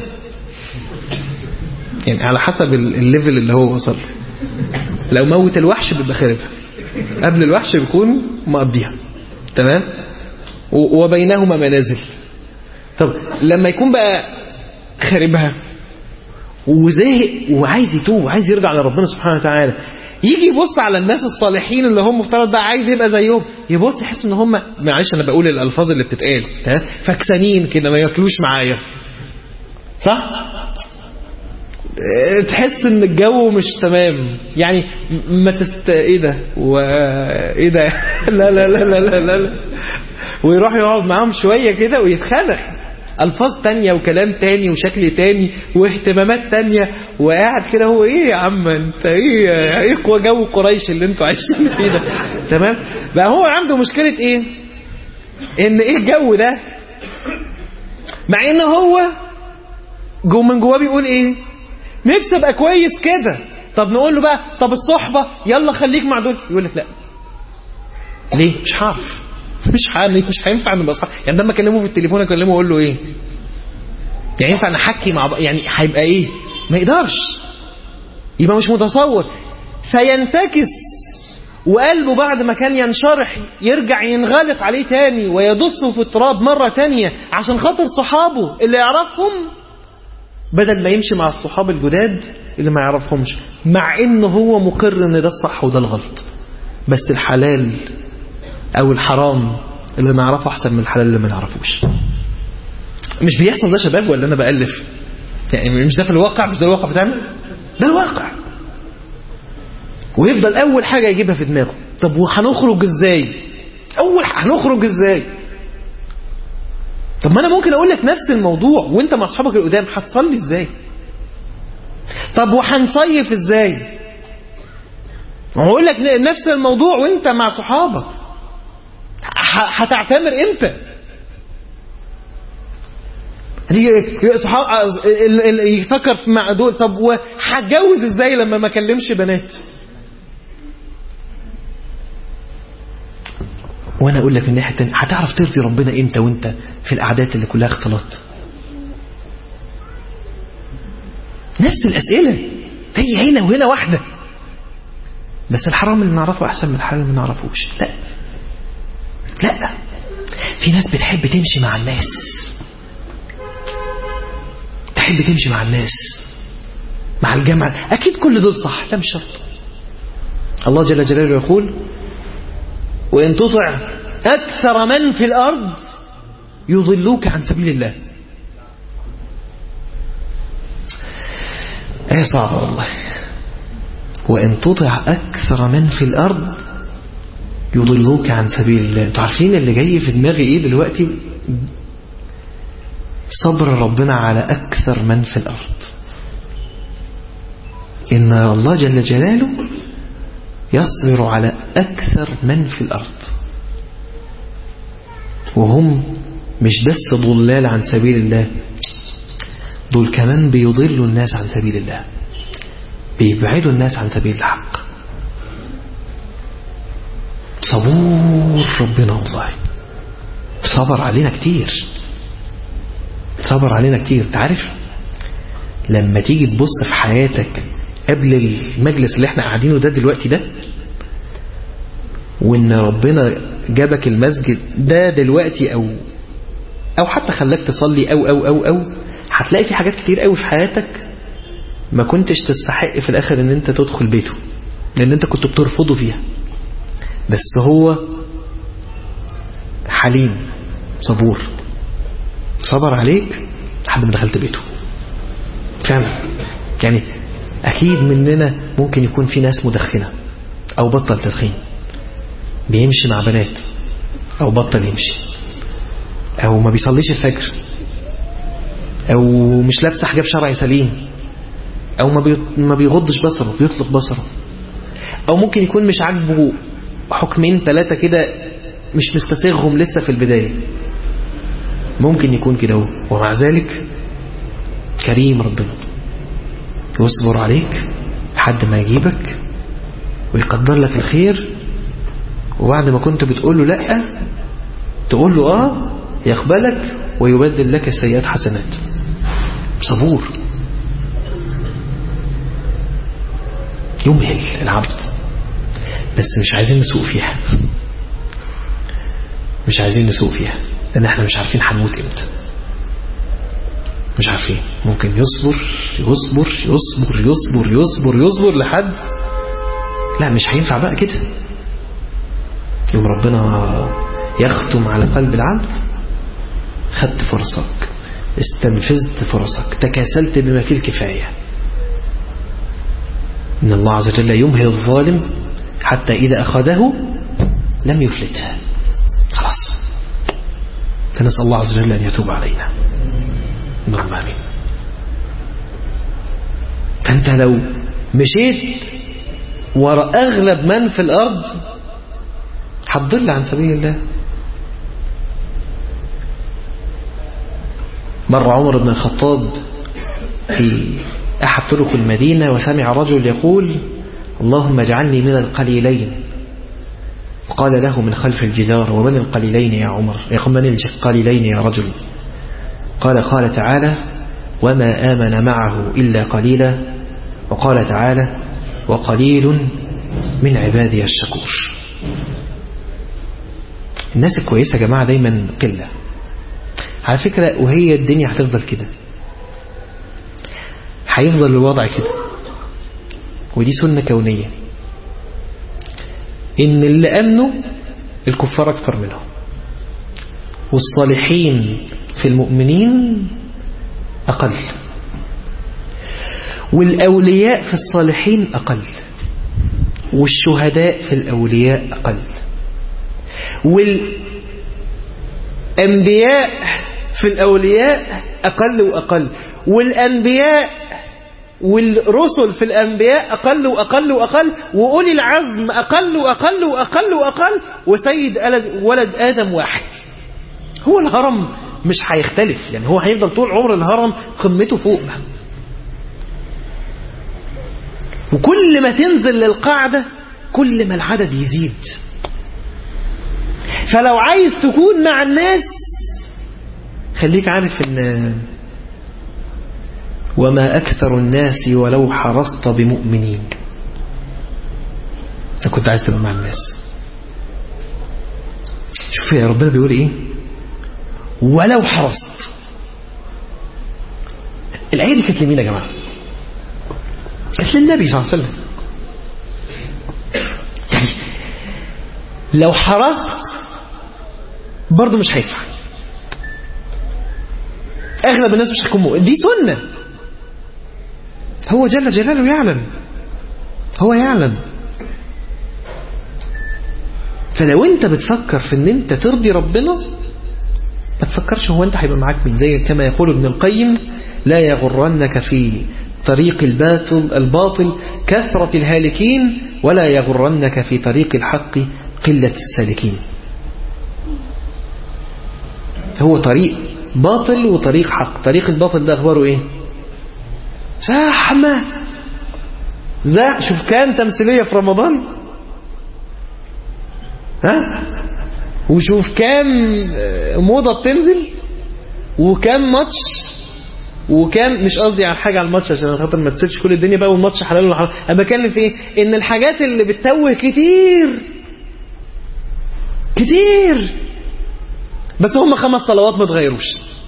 يعني على حسب الليفل اللي هو وصل. لو موت الوحش بيبقى خاربها، قبل الوحش بيكون مقضيها. تمام. وبينهما منازل. طب لما يكون بقى خاربها وزهق وعايز يتوب وعايز يرجع لربنا سبحانه وتعالى، يجي يبص على الناس الصالحين اللي هم مفترض بقى عايز يبقى زيهم، يبص يحس ان هم، معلش انا بقول الالفاظ اللي بتتقال، فكسانين كده ما ياكلوش معايا، صح؟ تحس ان الجو مش تمام، يعني ما ايه ده وايه ده لا لا لا لا لا لا، ويروح يقعد معاهم شويه كده ويتخانق، الفاظ تانية وكلام تاني وشكل تاني واهتمامات تانية، وقاعد كده هو ايه يا عم انت ايه جو قريش اللي انتوا عايشين فيه ده. تمام. بقى هو عنده مشكله ايه؟ ان ايه الجو ده، مع ان هو من جواه بيقول ايه؟ نفسي ابقى كويس كده. طب نقول له بقى طب الصحبة يلا خليك مع دول، يقول لك لا. ليه؟ مش هعرف، مش هينفع نبقى صح. يعني لما اكلمه في التليفون اكلمه اقول له ايه؟ يعني ينفع نحكي مع يعني هيبقى ايه؟ ما يقدرش، يبقى مش متصور، فينتكس، وقلبه بعد ما كان ينشرح يرجع ينغلق عليه تاني ويدسه في التراب مرة تانية عشان خاطر صحابه اللي يعرفهم، بدل ما يمشي مع الصحاب الجداد اللي ما يعرفهمش، مع انه هو مقر ان ده الصح وده الغلط، بس الحلال او الحرام اللي نعرفه احسن من الحلال اللي ما نعرفوش. مش بيحصل ده شباب ولا انا بألف؟ يعني مش ده في الواقع؟ مش ده الواقع بتاعنا؟ ده الواقع. ويفضل اول حاجة يجيبها في دماغه طب وهنخرج ازاي؟ هنخرج ازاي؟ طب ما انا ممكن اقول لك نفس الموضوع وانت مع اصحابك القدام، هتصلي ازاي؟ طب وهنصيف ازاي؟ هقول لك نفس الموضوع وانت مع صحابك، هتعتمر امتى؟ صحاب يفكر مع دول، طب وهتجوز ازاي لما ما اكلمش بنات؟ وانا اقول لك من ناحيه تانية، هتعرف ترضي ربنا امتى وانت في القعدات اللي كلها اختلاط؟ نفس الاسئله هي هنا وهنا واحده، بس الحرام اللي نعرفه احسن من الحلال اللي ما نعرفوش. لا، في ناس بتحب تمشي مع الناس، تحب تمشي مع الناس، مع الجمع. اكيد كل دول صح؟ لا، مش شرط. الله جل جلاله يقول وإن تطع أكثر من في الأرض يضلوك عن سبيل الله. ايه صعبة والله. وإن تطع أكثر من في الأرض يضلوك عن سبيل الله. انتوا عارفين اللي جاي في دماغي ايه دلوقتي؟ صبر ربنا على أكثر من في الأرض. إن الله جل جلاله يصبر على أكثر من في الأرض، وهم مش بس ضلال عن سبيل الله، دول كمان بيضلوا الناس عن سبيل الله، بيبعدوا الناس عن سبيل الحق. صبور ربنا والله، صبر علينا كتير، صبر علينا كتير. تعرف لما تيجي تبص في حياتك قبل المجلس اللي احنا قاعدينه ده دلوقتي ده، وان ربنا جابك المسجد ده دلوقتي او حتى خلاك تصلي او هتلاقي في حاجات كتير قوي في حياتك ما كنتش تستحق في الاخر ان انت تدخل بيته، لان انت كنت بترفضه فيها، بس هو حليم صبور، صبر عليك لحد ما دخلت بيته. فعلا يعني أكيد مننا ممكن يكون في ناس مدخنة أو بطل تدخين، بيمشي مع بنات او بطل يمشي، او ما بيصليش الفجر، او مش لابس حجاب شرعي سليم، او ما بيغضش بصره، بيطلق بصره، او ممكن يكون مش عاجبه حكمين 3 كده مش مستساغهم لسه في البداية، ممكن يكون كده، ومع ذلك كريم ربنا يصبر عليك لحد ما يجيبك ويقدر لك الخير، وبعد ما كنت بتقول له لا تقول له يقبلك ويبدل لك السيئات حسنات. صبور، يمهل العبد، بس مش عايزين نسوق فيها، مش عايزين نسوق فيها، لأن احنا مش عارفين هنموت امتى، مش عارفين. ممكن يصبر يصبر يصبر يصبر يصبر يصبر لحد لا مش هينفع بقى كده، يوم ربنا يختم على قلب العبد، خدت فرصك، استنفذت فرصك، تكاسلت بما فيه الكفاية. إن الله عز وجل يمهل الظالم حتى إذا أخذه لم يفلته. خلاص، فنسأل الله عز وجل أن يتوب علينا. اللهم آمين. فأنت لو مشيت وراء أغلب من في الأرض هتضل عن سبيل الله. مر عمر بن الخطاب في أحد طرق المدينة وسمع رجل يقول: اللهم اجعلني من القليلين. قال له من خلف الجدار: ومن القليلين يا عمر؟ يقول: من القليلين يا رجل؟ قال تعالى: وما آمن معه إلا قليلا. وقال تعالى: وقليل من عبادي الشكور. الناس الكويسة يا جماعة دايما قلة على فكرة، وهي الدنيا هتفضل كده، هيفضل الوضع كده، ودي سنة كونية، إن اللي أمنوا الكفار أكثر منهم، والصالحين في المؤمنين أقل، والأولياء في الصالحين أقل، والشهداء في الأولياء أقل، والأنبياء في الأولياء أقل وأقل، والأنبياء والرسل في الأنبياء أقل وأقل وأقل، وأولي العزم أقل وأقل وأقل وأقل، وسيد ولد آدم واحد. هو الهرم مش هيختلف، يعني هو هيفضل طول عمر الهرم قمته فوق، وكل ما تنزل للقاعدة كل ما العدد يزيد. فلو عايز تكون مع الناس خليك عارف ان وما أكثر الناس ولو حرصت بمؤمنين. أنا كنت عايز تبقى مع الناس. شوف يا ربنا بيقول إيه: ولو حرصت. الآية دي كانت لمين يا جماعة؟ كانت للنبي صلى الله عليه وسلم. يعني لو حرصت برضو مش هينفع، أغلب الناس مش هيكون مؤمن، دي سنة. هو جل جلاله يعلم، هو يعلم. فلو انت بتفكر في ان انت ترضي ربنا ما تفكرش هو انت هيبقى معاك مين. زي كما يقول ابن القيم: لا يغرنك في طريق الباطل كثرة الهالكين، ولا يغرنك في طريق الحق قلة السالكين. هو طريق باطل وطريق حق. طريق الباطل ده اخباره ايه؟ زحمة. شوف كام تمثيلية في رمضان، وشوف كام موضة بتنزل، وكام ماتش، وكام مش قصدي على حاجة على الماتش عشان خاطر ما تسيبش كل الدنيا بقى والماتش حلال وحرام. انا بتكلم في ايه؟ ان الحاجات اللي بتتوه كتير كتير، بس هم 5 صلوات ما تغيروش.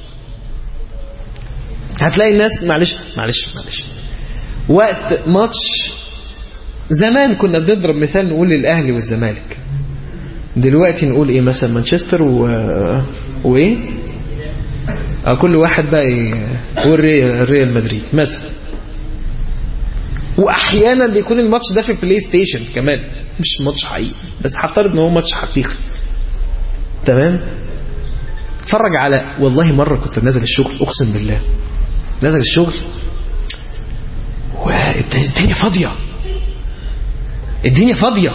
هتلاقي الناس معلش وقت ماتش زمان كنا بنضرب مثال نقول للأهلي والزمالك، دلوقتي نقول ايه مثلا مانشستر وايه كل واحد بقى يقول ريال مدريد مثلا. واحيانا بيكون الماتش ده في بلاي ستيشن كمان، مش ماتش حقيقي، بس هفترض ان هو ماتش حقيقي. تمام. اتفرج على، والله مرة كنت نازل الشغل، اقسم بالله نازل الشغل والدنيا فاضية، الدنيا فاضية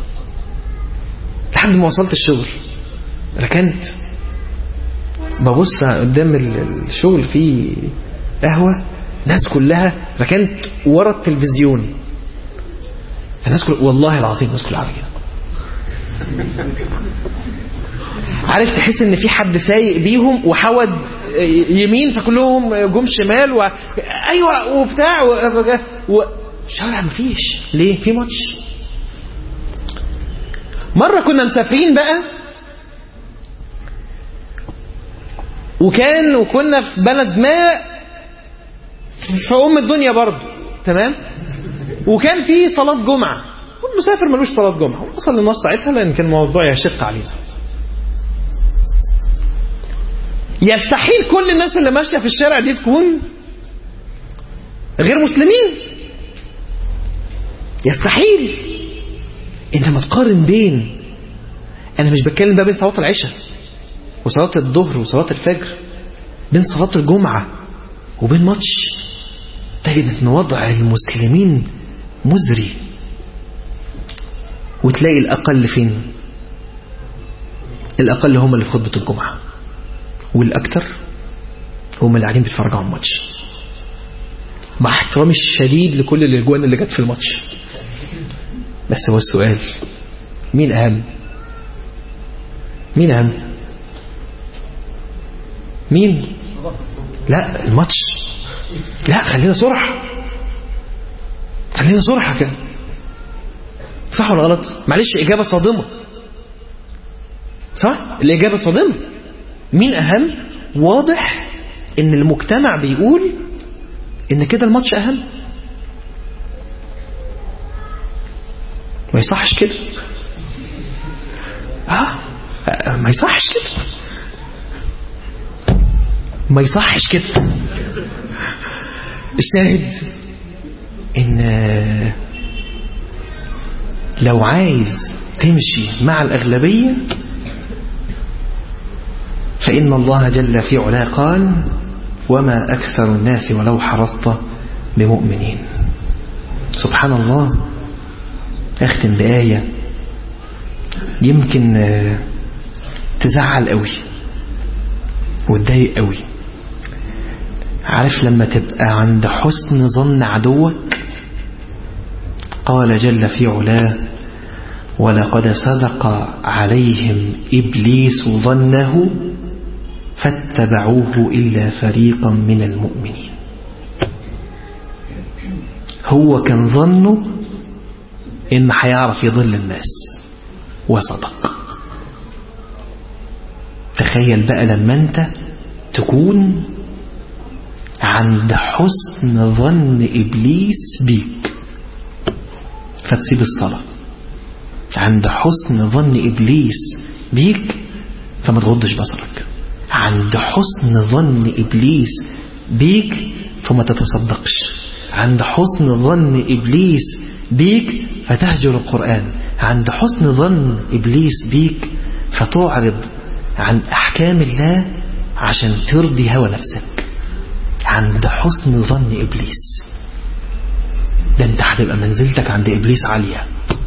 لحد ما وصلت الشغل. ركنت ببص قدام الشغل في قهوة، الناس كلها ركنت ورا التلفزيون، الناس كلها والله العظيم الناس كلها كده. عارف تحس ان في حد سايق بيهم وحود يمين فكلهم جم شمال ايوه وبتاع شارع مفيش. ليه؟ في ماتش. مرة كنا مسافرين بقى وكنا في بلد ما في الدنيا برضو، تمام، وكان في صلاة جمعة، والمسافر ملوش صلاة جمعة، وصل للنص ساعتها لأن كان الموضوع يشق علينا. يستحيل كل الناس اللي ماشية في الشارع دي تكون غير مسلمين، يستحيل. انت ما تقارن بين، انا مش بتكلم بقى بين صلاة العشاء وصلاة الظهر وصلاة الفجر، بين صلاة الجمعة وبين ماتش، تجد ان وضع المسلمين مزري. وتلاقي الأقل فين؟ الأقل هم اللي في خطبة الجمعة، والأكثر هم اللي قاعدين بيتفرجوا على الماتش، مع احترامي الشديد لكل الأجوان اللي جت في الماتش. بس هو السؤال، مين أهم؟ مين أهم؟ مين؟ لا الماتش. لا خلينا صرحة، خلينا صرحة كده، صح ولا غلط؟ معلش إجابة صادمة، صح؟ الإجابة صادمة. مين أهم؟ واضح إن المجتمع بيقول إن كده الماتش أهم. ما يصحش كده، ما يصحش كده، ما يصحش كده. الشاهد إن لو عايز تمشي مع الأغلبية فإن الله جل في علاه قال: وما أكثر الناس ولو حرصت بمؤمنين. سبحان الله. أختم بآية يمكن تزعل قوي وتضايق قوي. عارف لما تبقى عند حسن ظن عدوك؟ قال جل في علاه: ولقد صدق عليهم إبليس ظنه فاتبعوه إلا فريقا من المؤمنين. هو كان ظنه إن هيعرف يضل الناس وصدق. تخيل بقى لما أنت تكون عند حسن ظن إبليس بيك فتسيب الصلاة، عند حسن ظن إبليس بيك فما تغضش بصرك، عند حسن ظن إبليس بيك فما تتصدقش، عند حسن ظن إبليس بيك فتهجر القرآن، عند حسن ظن إبليس بيك فتعرض عن أحكام الله عشان ترضي هوى نفسك. عند حسن ظن إبليس ده انت هتبقى منزلتك عند إبليس عالية.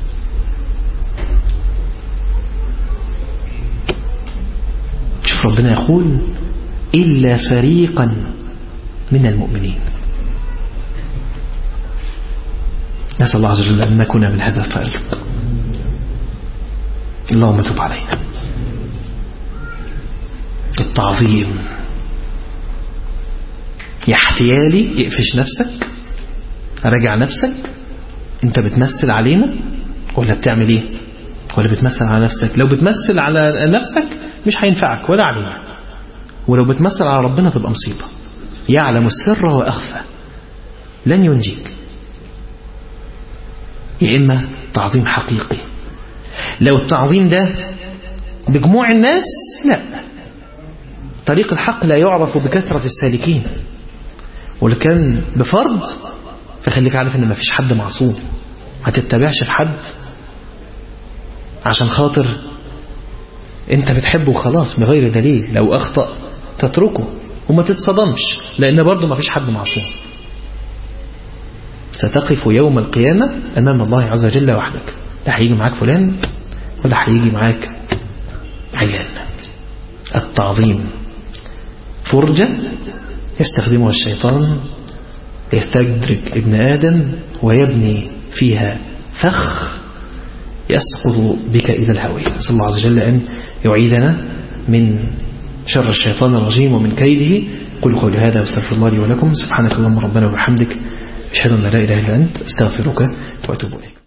شوف ربنا يقول: إلا فريقا من المؤمنين. نسأل الله عز وجل أن نكون من هذا الفريق. اللهم تب علينا. التعظيم يا احتيالي، اقفش نفسك، راجع نفسك، انت بتمثل علينا ولا بتعمل ايه؟ ولا بتمثل على نفسك؟ لو بتمثل على نفسك مش هينفعك ولا علينا، ولو بتمثل على ربنا تبقى مصيبة. يعلم السر وأخفى لن ينجيك. يا إما تعظيم حقيقي. لو التعظيم ده بجموع الناس، لا، طريق الحق لا يعرف بكثرة السالكين. ولو كان بفرض فخليك عارف ان مفيش حد معصوم، ما تتبعش في حد عشان خاطر انت بتحبه خلاص بغير دليل، لو أخطأ تتركه وما تتصدمش، لأن برضه ما فيش حد معصوم. ستقف يوم القيامة أمام الله عز وجل وحدك، لا هيجي معاك فلان ولا هيجي معاك عيان. التعظيم فرجة يستخدمها الشيطان يستدرك ابن آدم ويبني فيها فخ يسقط بك إلى الهوية. نسأل الله عز وجل أن يعيدنا من شر الشيطان الرجيم ومن كيده. قل قولي هذا واستغفر الله لي ولكم. سبحانك اللهم ربنا وبحمدك، أشهد أن لا إله إلا أنت، أستغفرك وأتوب إليك.